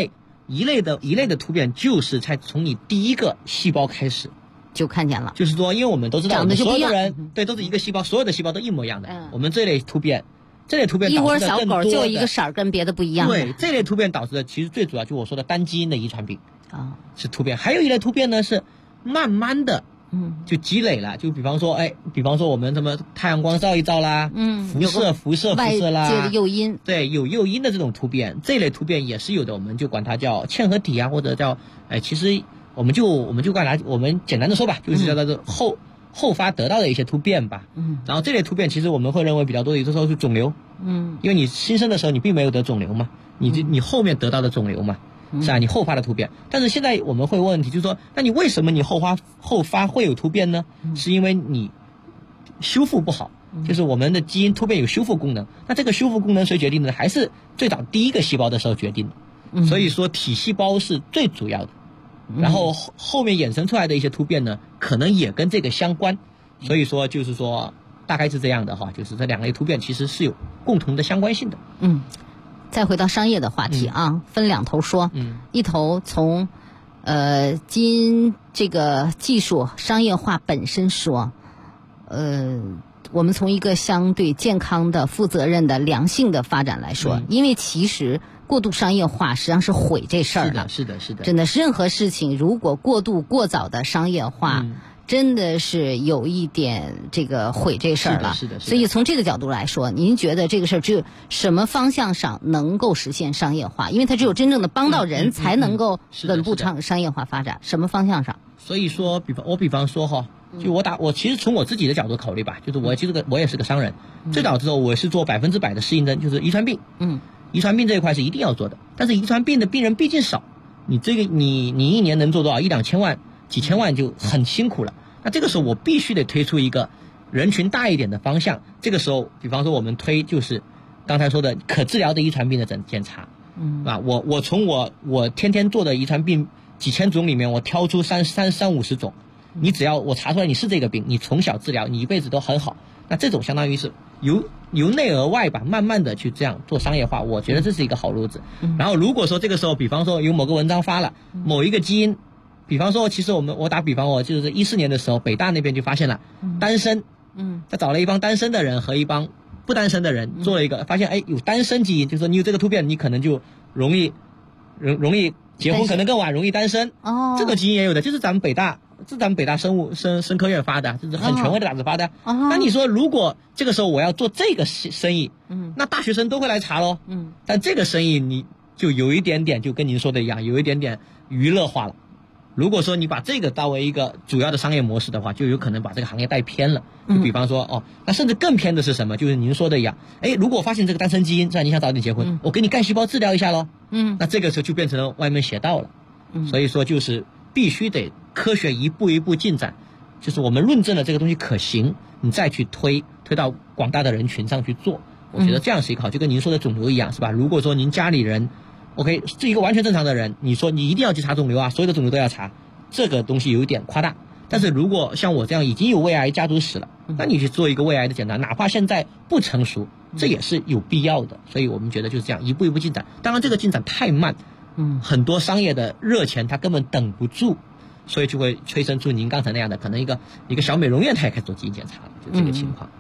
一类的突变就是从你第一个细胞开始就看见了， 就是说，因为我们都知道， 长得就不一样， 所有的人对都是一个细胞，所有的细胞都一模一样的。我们这类突变一窝小狗就一个色儿跟别的不一样的。 对，这类突变导致的其实最主要就我说的单基因的遗传病是突变。还有一类突变呢是慢慢的就积累了，就比方说我们什么太阳光照一照啦，辐射啦， 外界的诱因， 对，有诱因的这种突变，这类突变也是有的，我们就管它叫嵌合体啊，或者叫其实我们就管它，我们简单的说吧，就是叫做后发得到的一些突变吧。然后这类突变其实我们会认为比较多的，有的时候是肿瘤。因为你新生的时候你并没有得肿瘤嘛，你后面得到的肿瘤嘛，是吧？你后发的突变。但是现在我们会问问题，就是说，那你为什么你后发会有突变呢？是因为你修复不好，就是我们的基因突变有修复功能。那这个修复功能谁决定的？还是最早第一个细胞的时候决定的。所以说体细胞是最主要的。然后后面衍生出来的一些突变呢，可能也跟这个相关。所以说就是说大概是这样的哈，就是这两类突变其实是有共同的相关性的。 再回到商业的话题分两头说。一头从基因这个技术商业化本身说，我们从一个相对健康的、负责任的、良性的发展来说，因为其实过度商业化实际上是毁这事儿了。 是的， 真的是任何事情如果过早的商业化，真的是有一点这个毁这事儿了。 是的。 所以从这个角度来说，您觉得这个事儿只有什么方向上能够实现商业化？因为它只有真正的帮到人，才能够稳步商业化发展。什么方向上？ 所以说，比方说哈，就我其实从我自己的角度考虑吧，就是我也是个商人。最早的时候我是做100%的适应症，就是遗传病。遗传病这一块是一定要做的，但是遗传病的病人毕竟少，你一年能做多少1-2千万、几千万就很辛苦了。那这个时候我必须得推出一个人群大一点的方向。这个时候，比方说我们推就是刚才说的可治疗的遗传病的检查。我从我天天做的遗传病几千种里面，我挑出30-50种，你只要我查出来你是这个病，你从小治疗，你一辈子都很好。那这种相当于是由内而外吧，慢慢的去这样做商业化，我觉得这是一个好路子。然后如果说这个时候，比方说有某个文章发了某一个基因，比方说其实我打比方，我就是14年的时候，北大那边就发现了单身，他找了一帮单身的人和一帮不单身的人做了一个，发现有单身基因，就是说你有这个突变，你可能就容易结婚，可能更晚，容易单身。这个基因也有的，就是咱们北大生科院发的，这是很权威的杂志发的。那你说如果这个时候我要做这个生意，那大学生都会来查咯。但这个生意你就有一点点就跟您说的一样，有一点点娱乐化了。如果说你把这个当为一个主要的商业模式的话，就有可能把这个行业带偏了。就比方说那甚至更偏的是什么？就是您说的一样，如果我发现这个单身基因，是吧？你想早点结婚，我给你干细胞治疗一下咯。那这个时候就变成了歪门邪道了。所以说就是必须得科学一步一步进展，就是我们论证了这个东西可行，你再去推到广大的人群上去做。我觉得这样是一个好，就跟您说的肿瘤一样，是吧？如果说您家里人OK 是一个完全正常的人，你说你一定要去查肿瘤啊，所有的肿瘤都要查，这个东西有一点夸大。但是如果像我这样已经有胃癌家族史了，那你去做一个胃癌的检查，哪怕现在不成熟，这也是有必要的。所以我们觉得就是这样一步一步进展。当然这个进展太慢，很多商业的热钱它根本等不住，所以就会催生出您刚才那样的，可能一个小美容院它也开始做基因检查了，就这个情况。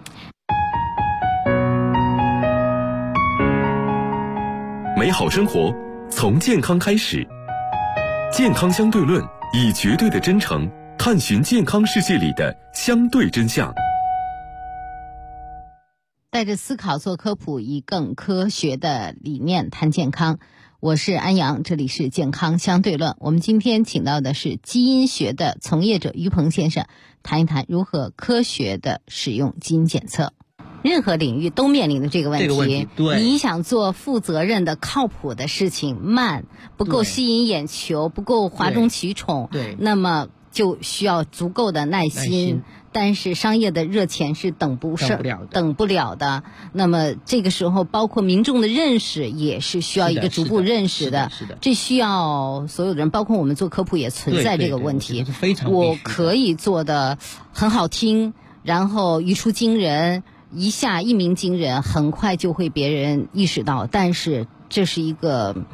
美好生活从健康开始，健康相对论以绝对的真诚探寻健康世界里的相对真相。 带着思考做科普，以更科学的理念谈健康。我是安阳，这里是健康相对论。我们今天请到的是基因学的从业者于鹏先生，谈一谈如何科学的使用基因检测。任何领域都面临的这个问题， 对， 你想做负责任的靠谱的事情，慢，不够吸引眼球，不够哗众取宠， 对， 那么就需要足够的耐心。但是商业的热钱是等不了的。那么这个时候包括民众的认识也是需要一个逐步认识的，这需要所有的人，包括我们做科普也存在这个问题。 非常我可以做的很好听，然后语出惊人，一鸣惊人，很快就会别人意识到，但是这是一个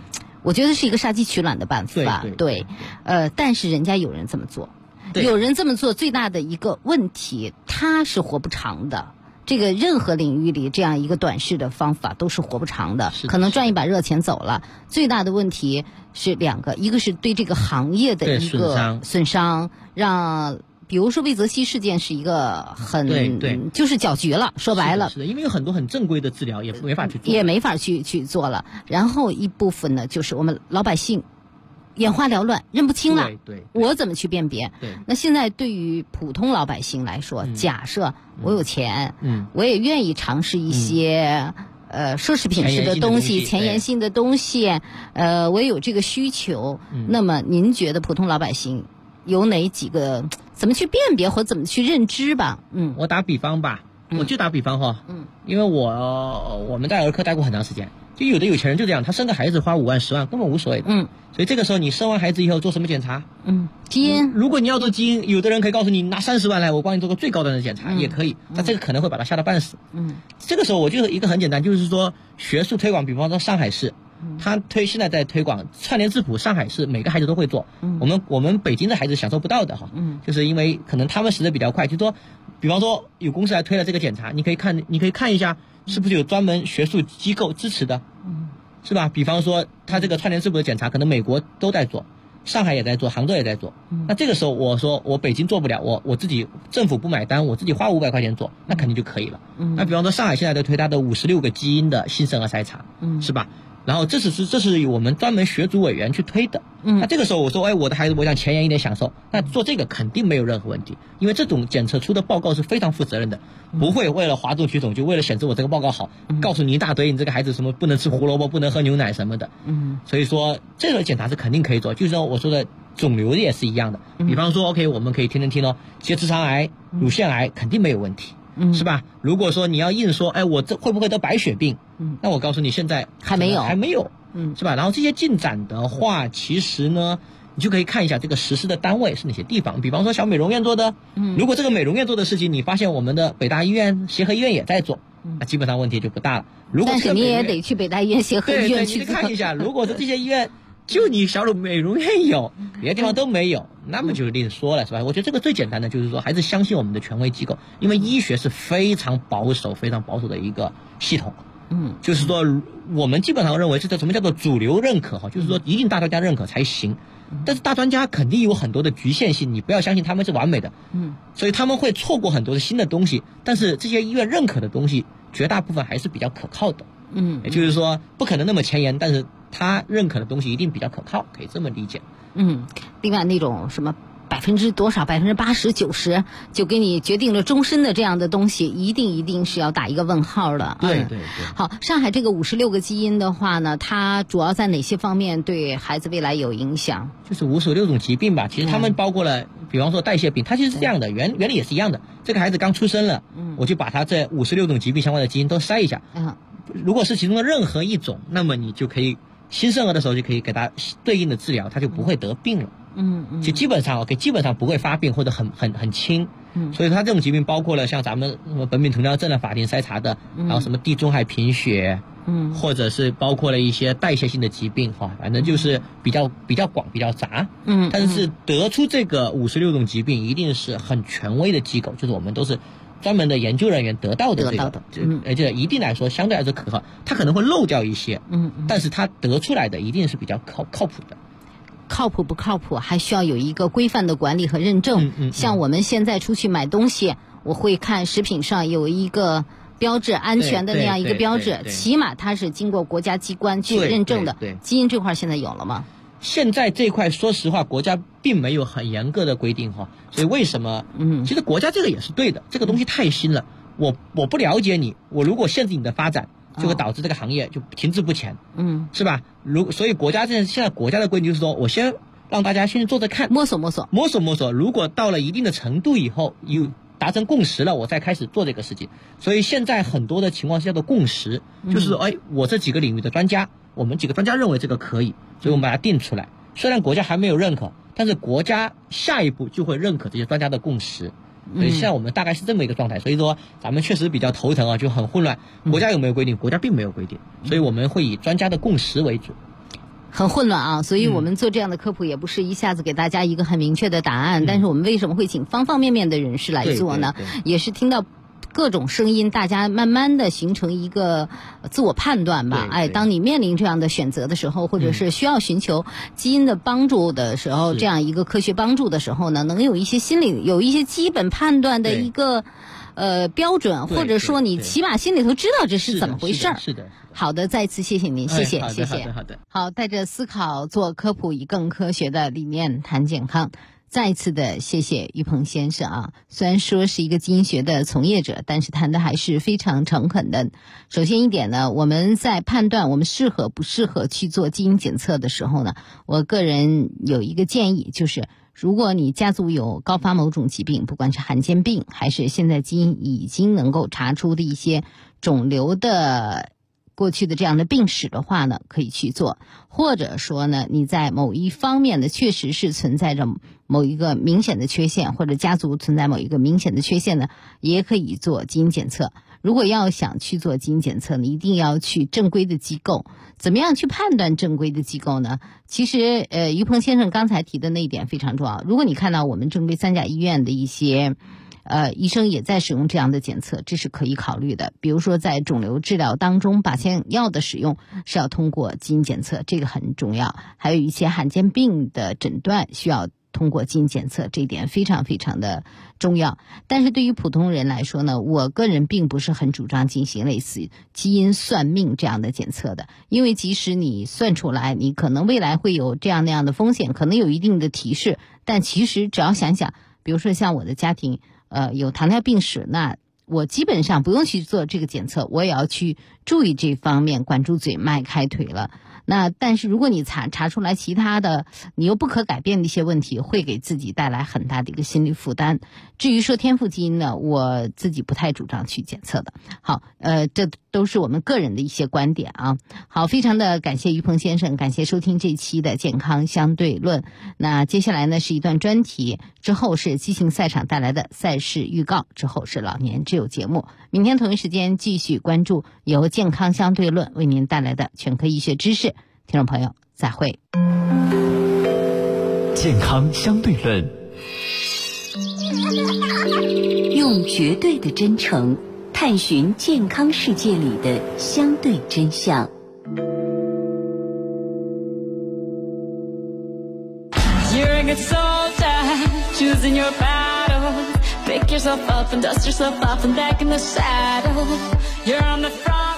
我觉得是一个杀鸡取卵的办法。对，但是人家有人这么做，有人这么做，最大的一个问题，他是活不长的。这个任何领域里这样一个短视的方法都是活不长的，可能赚一把热钱走了。最大的问题是两个，一个是对这个行业的一个损伤，让比如说魏则西事件是一个很就是搅局了，说白了， 是的，因为有很多很正规的治疗也没法去做， 也没法去做了。然后一部分呢，就是我们老百姓眼花缭乱，认不清了， 对， 我怎么去辨别？ 对， 那现在对于普通老百姓来说，假设我有钱，我也愿意尝试一些奢侈品式的东西，前沿性的东西，我也有这个需求。那么您觉得普通老百姓有哪几个怎么去辨别或怎么去认知吧？ 我打比方吧，我就打比方哈，因为我们在儿科待过很长时间。就有的有钱人就这样，他生个孩子花5万10万根本无所谓的。所以这个时候你生完孩子以后做什么检查？ 基因。 如果你要做基因，有的人可以告诉你拿30万来，我帮你做个最高端的检查，也可以。但这个可能会把他吓得半死。这个时候我就一个很简单，就是说学术推广，比方说上海市，他现在在推广串联质谱，上海市每个孩子都会做。我们北京的孩子享受不到的哈，就是因为可能他们死得比较快，就是说，比方说有公司来推了这个检查，你可以看一下。是不是有专门学术机构支持的？是吧？比方说，他这个串联质谱的检查，可能美国都在做，上海也在做，杭州也在做。那这个时候，我说我北京做不了，我自己政府不买单，我自己花500块钱做，那肯定就可以了。那比方说，上海现在在推它的56个基因的新生儿筛查，是吧？然后这是我们专门学组委员去推的。那这个时候我说，我的孩子我想前沿一点享受，那做这个肯定没有任何问题，因为这种检测出的报告是非常负责任的，不会为了哗众取宠，就为了显示我这个报告好，告诉你一大堆，你这个孩子什么不能吃胡萝卜，不能喝牛奶什么的。所以说这个检查是肯定可以做，就是说我说的肿瘤也是一样的。比方说 OK， 我们可以听结直肠癌、乳腺癌肯定没有问题。是吧？如果说你要硬说，我这会不会得白血病？那我告诉你，现在还没有， 是吧？然后这些进展的话，其实呢，你就可以看一下这个实施的单位是哪些地方。比方说小美容院做的，如果这个美容院做的事情，你发现我们的北大医院、协和医院也在做，那基本上问题就不大了。 但是你也得去北大医院、协和医院去看一下。如果说这些医院就你小美容院有，别的地方都没有，那么就另说了，是吧？我觉得这个最简单的就是说，还是相信我们的权威机构，因为医学是非常保守的一个系统。就是说我们基本上认为什么叫做主流认可哈，就是说一定大专家认可才行。但是大专家肯定有很多的局限性，你不要相信他们是完美的。所以他们会错过很多的新的东西，但是这些医院认可的东西，绝大部分还是比较可靠的。也就是说不可能那么前沿，但是他认可的东西一定比较可靠，可以这么理解。 另外那种什么80%多少，80%、90%就给你决定了终身的这样的东西，一定是要打一个问号的。 对。 好，上海这个56个基因的话呢，它主要在哪些方面对孩子未来有影响？ 就是56种疾病吧，其实他们包括了，比方说代谢病，它其实是这样的，原理也是一样的。这个孩子刚出生了，我就把他这56种疾病相关的基因都筛一下。如果是其中的任何一种，那么你就可以新生儿的时候就可以给他对应的治疗，他就不会得病了。就基本上不会发病或者很轻。所以他这种疾病包括了像咱们什么苯丙酮尿症的法定筛查的，然后什么地中海贫血，或者是包括了一些代谢性的疾病哈，反正就是比较广比较杂。但是得出这个56种疾病一定是很权威的机构，就是我们都是专门的研究人员得到的，而且一定来说相对来说可靠，他可能会漏掉一些，但是他得出来的一定是比较靠谱的。 靠谱不靠谱还需要有一个规范的管理和认证。像我们现在出去买东西，我会看食品上有一个标志，安全的那样一个标志，起码它是经过国家机关去认证的。基因这块现在有了吗？ 现在这块说实话国家并没有很严格的规定哈，所以为什么其实国家这个也是对的，这个东西太新了，我不了解你，我如果限制你的发展，就会导致这个行业就停滞不前，是吧？所以国家现在国家的规定就是说，我先让大家先做着看， 摸索。 如果到了一定的程度以后，有达成共识了，我再开始做这个事情。所以现在很多的情况是叫做共识，就是说，我这几个领域的专家，我们几个专家认为这个可以，所以我们把它定出来。虽然国家还没有认可，但是国家下一步就会认可这些专家的共识。所以现在我们大概是这么一个状态，所以说咱们确实比较头疼啊，就很混乱。国家有没有规定？国家并没有规定，所以我们会以专家的共识为主。 很混乱啊，所以我们做这样的科普也不是一下子给大家一个很明确的答案，但是我们为什么会请方方面面的人士来做呢？也是听到各种声音，大家慢慢的形成一个自我判断吧。当你面临这样的选择的时候，或者是需要寻求基因的帮助的时候，这样一个科学帮助的时候呢，能有一些心理有一些基本判断的一个标准，或者说你起码心里头知道这是怎么回事儿。 是的。 好的，再次谢谢您，谢谢。 好的。 好，带着思考做科普，以更科学的理念谈健康。再次的谢谢于鹏先生啊，虽然说是一个基因学的从业者，但是谈的还是非常诚恳的。首先一点呢，我们在判断我们适合不适合去做基因检测的时候呢，我个人有一个建议，就是如果你家族有高发某种疾病，不管是罕见病还是现在基因已经能够查出的一些肿瘤的过去的这样的病史的话呢，可以去做。或者说呢，你在某一方面呢确实是存在着某一个明显的缺陷，或者家族存在某一个明显的缺陷呢，也可以做基因检测。如果要想去做基因检测呢，一定要去正规的机构。怎么样去判断正规的机构呢？其实于鹏先生刚才提的那一点非常重要。如果你看到我们正规三甲医院的一些医生也在使用这样的检测，这是可以考虑的。比如说在肿瘤治疗当中，靶向药的使用是要通过基因检测，这个很重要。还有一些罕见病的诊断需要通过基因检测，这一点非常非常的重要。但是对于普通人来说呢，我个人并不是很主张进行类似基因算命这样的检测的，因为即使你算出来你可能未来会有这样那样的风险，可能有一定的提示，但其实只要想想，比如说像我的家庭有糖尿病史，那我基本上不用去做这个检测，我也要去注意这方面，管住嘴迈开腿了。那但是如果你查出来其他的你又不可改变的一些问题，会给自己带来很大的一个心理负担。至于说天赋基因呢，我自己不太主张去检测的。好，这都是我们个人的一些观点啊。好，非常的感谢于鹏先生，感谢收听这期的健康相对论。那接下来呢是一段专题，之后是激情赛场带来的赛事预告，之后是老年之友节目。明天同一时间继续关注由健康相对论为您带来的全科医学知识。听众朋友再会。 健康相对论， 用绝对的真诚探寻健康世界里的相对真相。 You're a good soldier, choosing your battles. Pick yourself up and dust yourself off and back in the saddle. You're on the front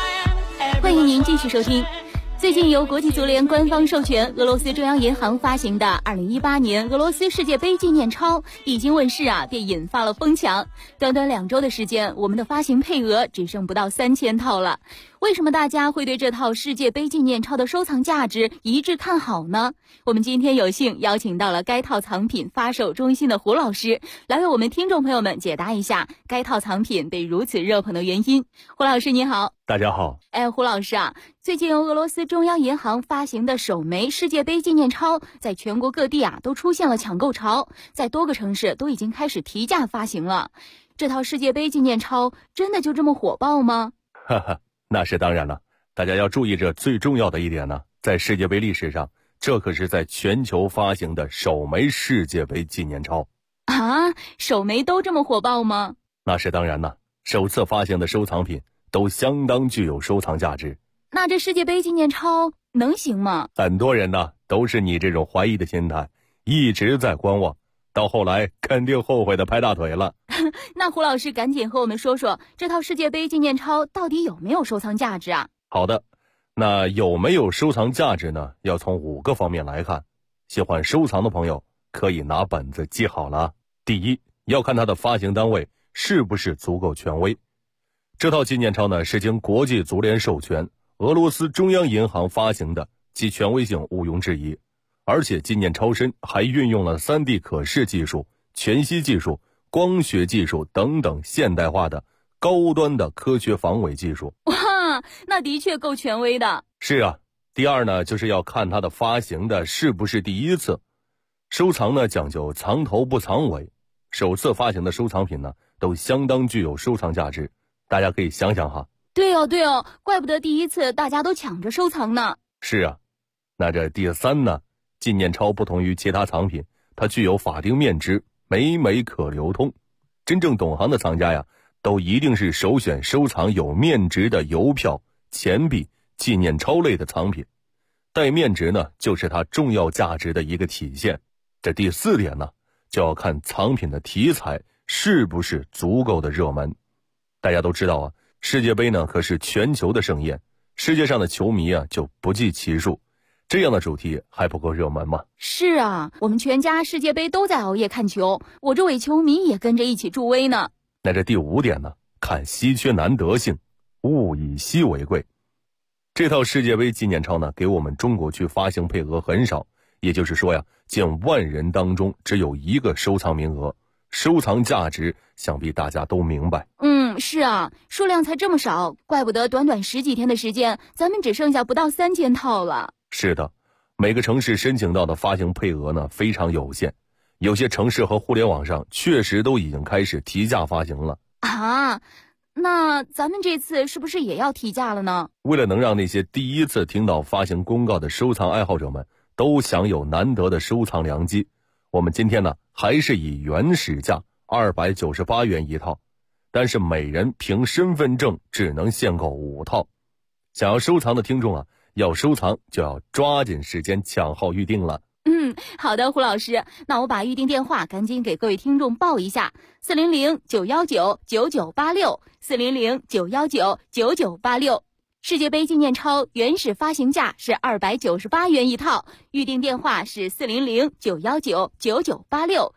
line. 欢迎您继续收听。最近由国际足联官方授权，俄罗斯中央银行发行的2018年俄罗斯世界杯纪念钞一经问世便引发了疯抢。短短2周的时间，我们的发行配额只剩不到3000套了。为什么大家会对这套世界杯纪念钞的收藏价值一致看好呢？我们今天有幸邀请到了该套藏品发售中心的胡老师，来为我们听众朋友们解答一下该套藏品被如此热捧的原因。胡老师您好。 大家好。 胡老师最近由俄罗斯中央银行发行的首枚世界杯纪念钞在全国各地都出现了抢购潮，在多个城市都已经开始提价发行了。这套世界杯纪念钞真的就这么火爆吗？ 哈哈，那是当然了。大家要注意这最重要的一点呢，在世界杯历史上，这可是在全球发行的首枚世界杯纪念钞首枚都这么火爆吗？ 那是当然了，首次发行的收藏品都相当具有收藏价值。 那这世界杯纪念钞能行吗？ 很多人呢都是你这种怀疑的心态，一直在观望，到后来肯定后悔的拍大腿了。 那胡老师赶紧和我们说说，这套世界杯纪念钞到底有没有收藏价值啊？ 好的，那有没有收藏价值呢？要从5个方面来看。喜欢收藏的朋友可以拿本子记好了。第一，要看它的发行单位是不是足够权威。这套纪念钞呢是经国际足联授权，俄罗斯中央银行发行的，其权威性毋庸置疑。而且纪念钞身还运用了 3D 可视技术、全息技术、光学技术等等现代化的高端的科学防伪技术。 哇，那的确够权威的。 是啊。第二呢，就是要看它的发行的是不是第一次。收藏呢讲究藏头不藏尾，首次发行的收藏品呢都相当具有收藏价值。大家可以想想哈。 对哦，怪不得第一次大家都抢着收藏呢。 是啊， 那这第三呢，纪念钞不同于其他藏品，它具有法定面值，每每可流通。真正懂行的藏家呀，都一定是首选收藏有面值的邮票、钱币、纪念钞类的藏品。带面值呢，就是它重要价值的一个体现。这第四点呢，就要看藏品的题材是不是足够的热门。大家都知道啊，世界杯呢可是全球的盛宴，世界上的球迷啊就不计其数，这样的主题还不够热门吗？ 是啊，我们全家世界杯都在熬夜看球，我这位球迷也跟着一起助威呢。 那这第五点呢，看稀缺难得性，物以稀为贵。这套世界杯纪念钞呢，给我们中国区发行配额很少，也就是说呀，近万人当中只有一个收藏名额，收藏价值想必大家都明白。 是啊，数量才这么少，怪不得短短10几天的时间，咱们只剩下不到3000套了。 是的，每个城市申请到的发行配额呢非常有限，有些城市和互联网上确实都已经开始提价发行了啊。那咱们这次是不是也要提价了呢？ 为了能让那些第一次听到发行公告的收藏爱好者们都享有难得的收藏良机，我们今天呢还是以原始价298元一套，但是每人凭身份证只能限购5套。想要收藏的听众啊，要收藏就要抓紧时间抢号预定了。 好的，胡老师，那我把预定电话赶紧给各位听众报一下：400-919-9986 400-919-9986。世界杯纪念钞原始发行价是298元一套，预定电话是400-919-9986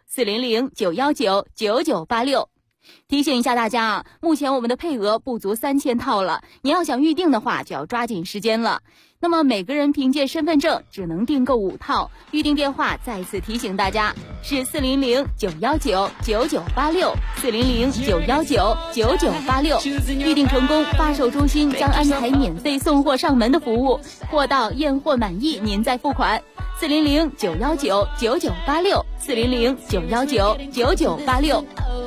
400-919-9986。提醒一下大家啊，目前我们的配额不足3000套了，你要想预定的话就要抓紧时间了。那么每个人凭借身份证只能订购5套，预定电话再次提醒大家是400-919-9986 400-919-9986。预定成功，发售中心将安排免费送货上门的服务，货到验货满意您再付款。400-919-9986 400-919-9986。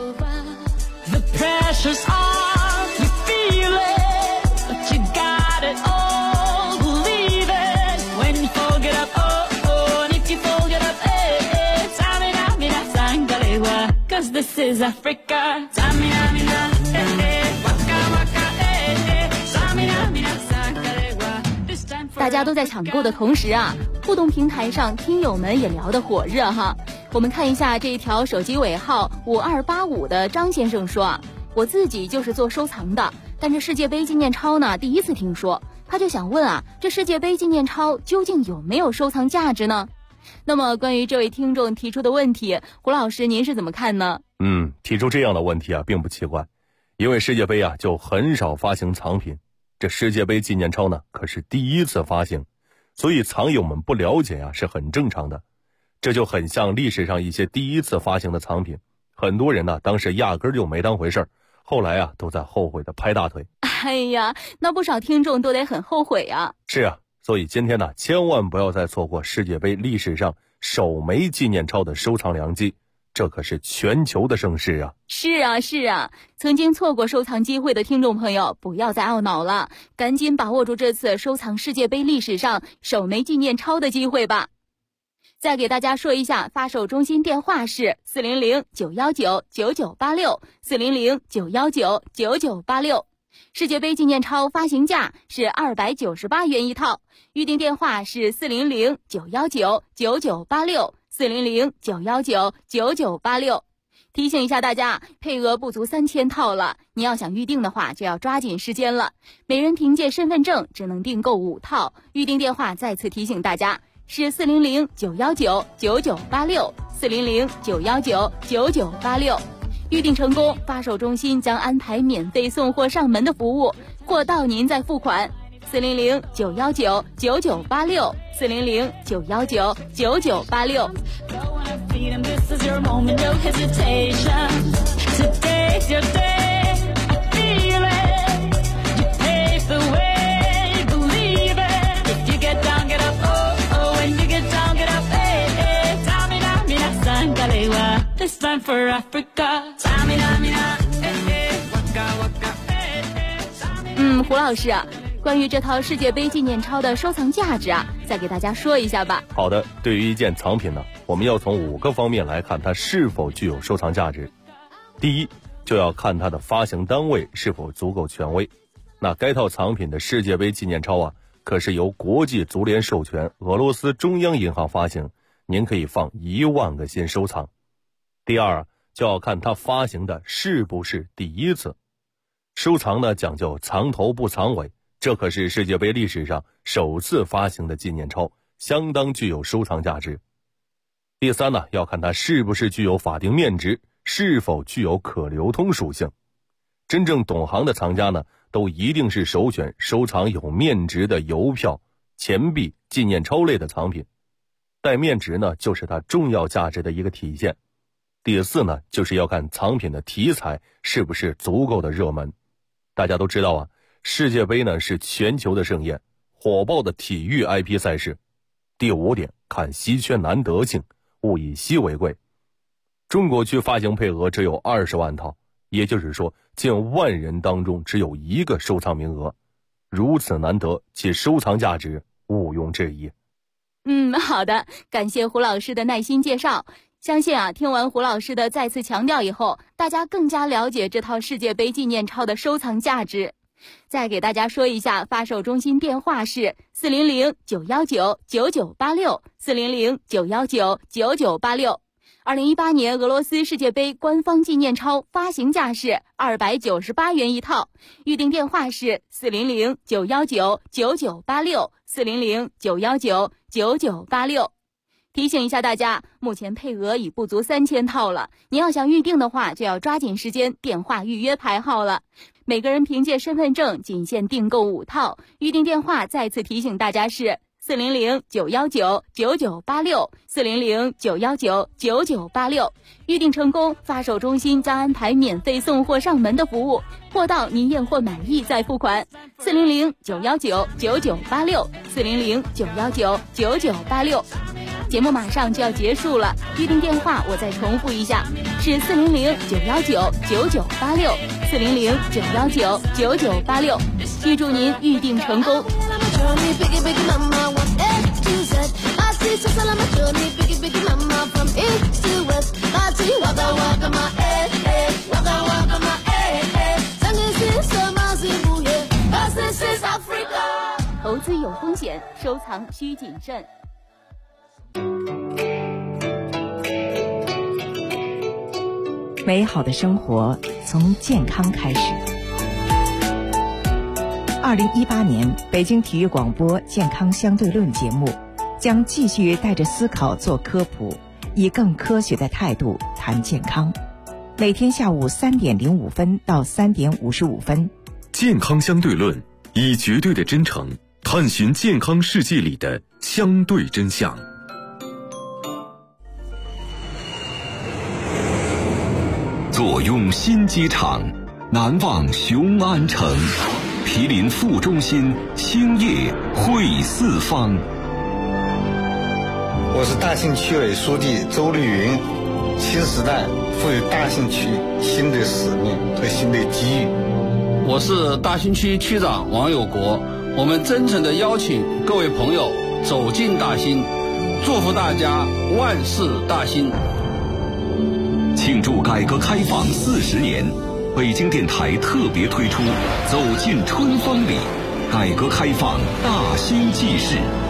The pressure's on, you feel it, but you got it all, believe it, when you fold it up, oh, and if you fold it up, Samina, mina, sangalewa, cause this is Africa, Samina, mina, waka, waka, Samina, mina, sangalewa, this time for 大家都在抢购的同时啊，互动平台上听友们也聊得火热哈。我们看一下这一条手机尾号5285的张先生说啊，我自己就是做收藏的，但这世界杯纪念钞呢第一次听说，他就想问啊，这世界杯纪念钞究竟有没有收藏价值呢？那么关于这位听众提出的问题，胡老师您是怎么看呢？ 提出这样的问题啊并不奇怪，因为世界杯啊就很少发行藏品，这世界杯纪念钞呢可是第一次发行，所以藏友们不了解啊是很正常的。这就很像历史上一些第一次发行的藏品，很多人呢当时压根儿就没当回事儿，后来啊都在后悔的拍大腿。 哎呀，那不少听众都得很后悔啊。 是啊，所以今天呢千万不要再错过世界杯历史上首枚纪念钞的收藏良机，这可是全球的盛事啊。 是啊，曾经错过收藏机会的听众朋友不要再懊恼了，赶紧把握住这次收藏世界杯历史上首枚纪念钞的机会吧。再给大家说一下，发售中心电话是400-919-9986 400-919-9986。世界杯纪念钞发行价是298元一套，预定电话是400-919-9986 400-919-9986。提醒一下大家，配额不足3000套了，你要想预定的话就要抓紧时间了。每人凭借身份证只能订购5套，预定电话再次提醒大家是400-919-9986 400-919-9986。预定成功，发售中心将安排免费送货上门的服务，货到您再付款。400-919-9986 400-919-9986。 This is your moment, no hesitation. Today's your day, I feel it. You pave the way, believe it. If you get down, get up, oh, when you get down, get up, hey. Tamina, mina, sangalewa, this time for Africa. Tamina, mina, hey, waka, waka, hey. 胡老师啊， 关于这套世界杯纪念钞的收藏价值啊，再给大家说一下吧。 好的，对于一件藏品呢，我们要从5个方面来看它是否具有收藏价值。第一，就要看它的发行单位是否足够权威。那该套藏品的世界杯纪念钞啊，可是由国际足联授权，俄罗斯中央银行发行，您可以放1万个心收藏。第二，就要看它发行的是不是第一次。收藏呢讲究藏头不藏尾，这可是世界杯历史上首次发行的纪念钞，相当具有收藏价值。第三呢，要看它是不是具有法定面值，是否具有可流通属性。真正懂行的藏家呢，都一定是首选收藏有面值的邮票、钱币、纪念钞类的藏品。带面值呢，就是它重要价值的一个体现。第四呢，就是要看藏品的题材是不是足够的热门。大家都知道啊，世界杯呢是全球的盛宴，火爆的体育 IP 赛事。第5点，看稀缺难得性，物以稀为贵。中国区发行配额只有20万套，也就是说近万人当中只有1个收藏名额，如此难得，其收藏价值毋庸置疑。 好的，感谢胡老师的耐心介绍。相信啊，听完胡老师的再次强调以后，大家更加了解这套世界杯纪念钞的收藏价值。再给大家说一下，发售中心电话是400-919-9986，400-919-9986。2018年俄罗斯世界杯官方纪念钞发行价是298元一套，预订电话是400-919-9986，400-919-9986。提醒一下大家，目前配额已不足3000套了，您要想预定的话，就要抓紧时间电话预约排号了。每个人凭借身份证仅限订购5套，预订电话再次提醒大家是400-919-9986，400-919-9986。预订成功，发售中心将安排免费送货上门的服务，货到您验货满意再付款。400-919-9986，400-919-9986。节目马上就要结束了，预订电话我再重复一下，是400-919-9986，400-919-9986。预祝您预订成功。投资有风险，收藏需谨慎。 美好的生活从健康开始。2018年北京体育广播健康相对论节目将继续带着思考做科普，以更科学的态度谈健康。每天下午3点05分到3点55分， 健康相对论，以绝对的真诚探寻健康世界里的相对真相。 坐拥新机场，难忘雄安城，毗邻副中心，兴业汇四方。 我是大兴区委书记周丽云。新时代赋予大兴区新的使命和新的机遇。 我是大兴区区长王有国。我们真诚地邀请各位朋友走进大兴，祝福大家万事大兴。 庆祝改革开放40年，北京电台特别推出《走进春风里》，改革开放大兴纪事。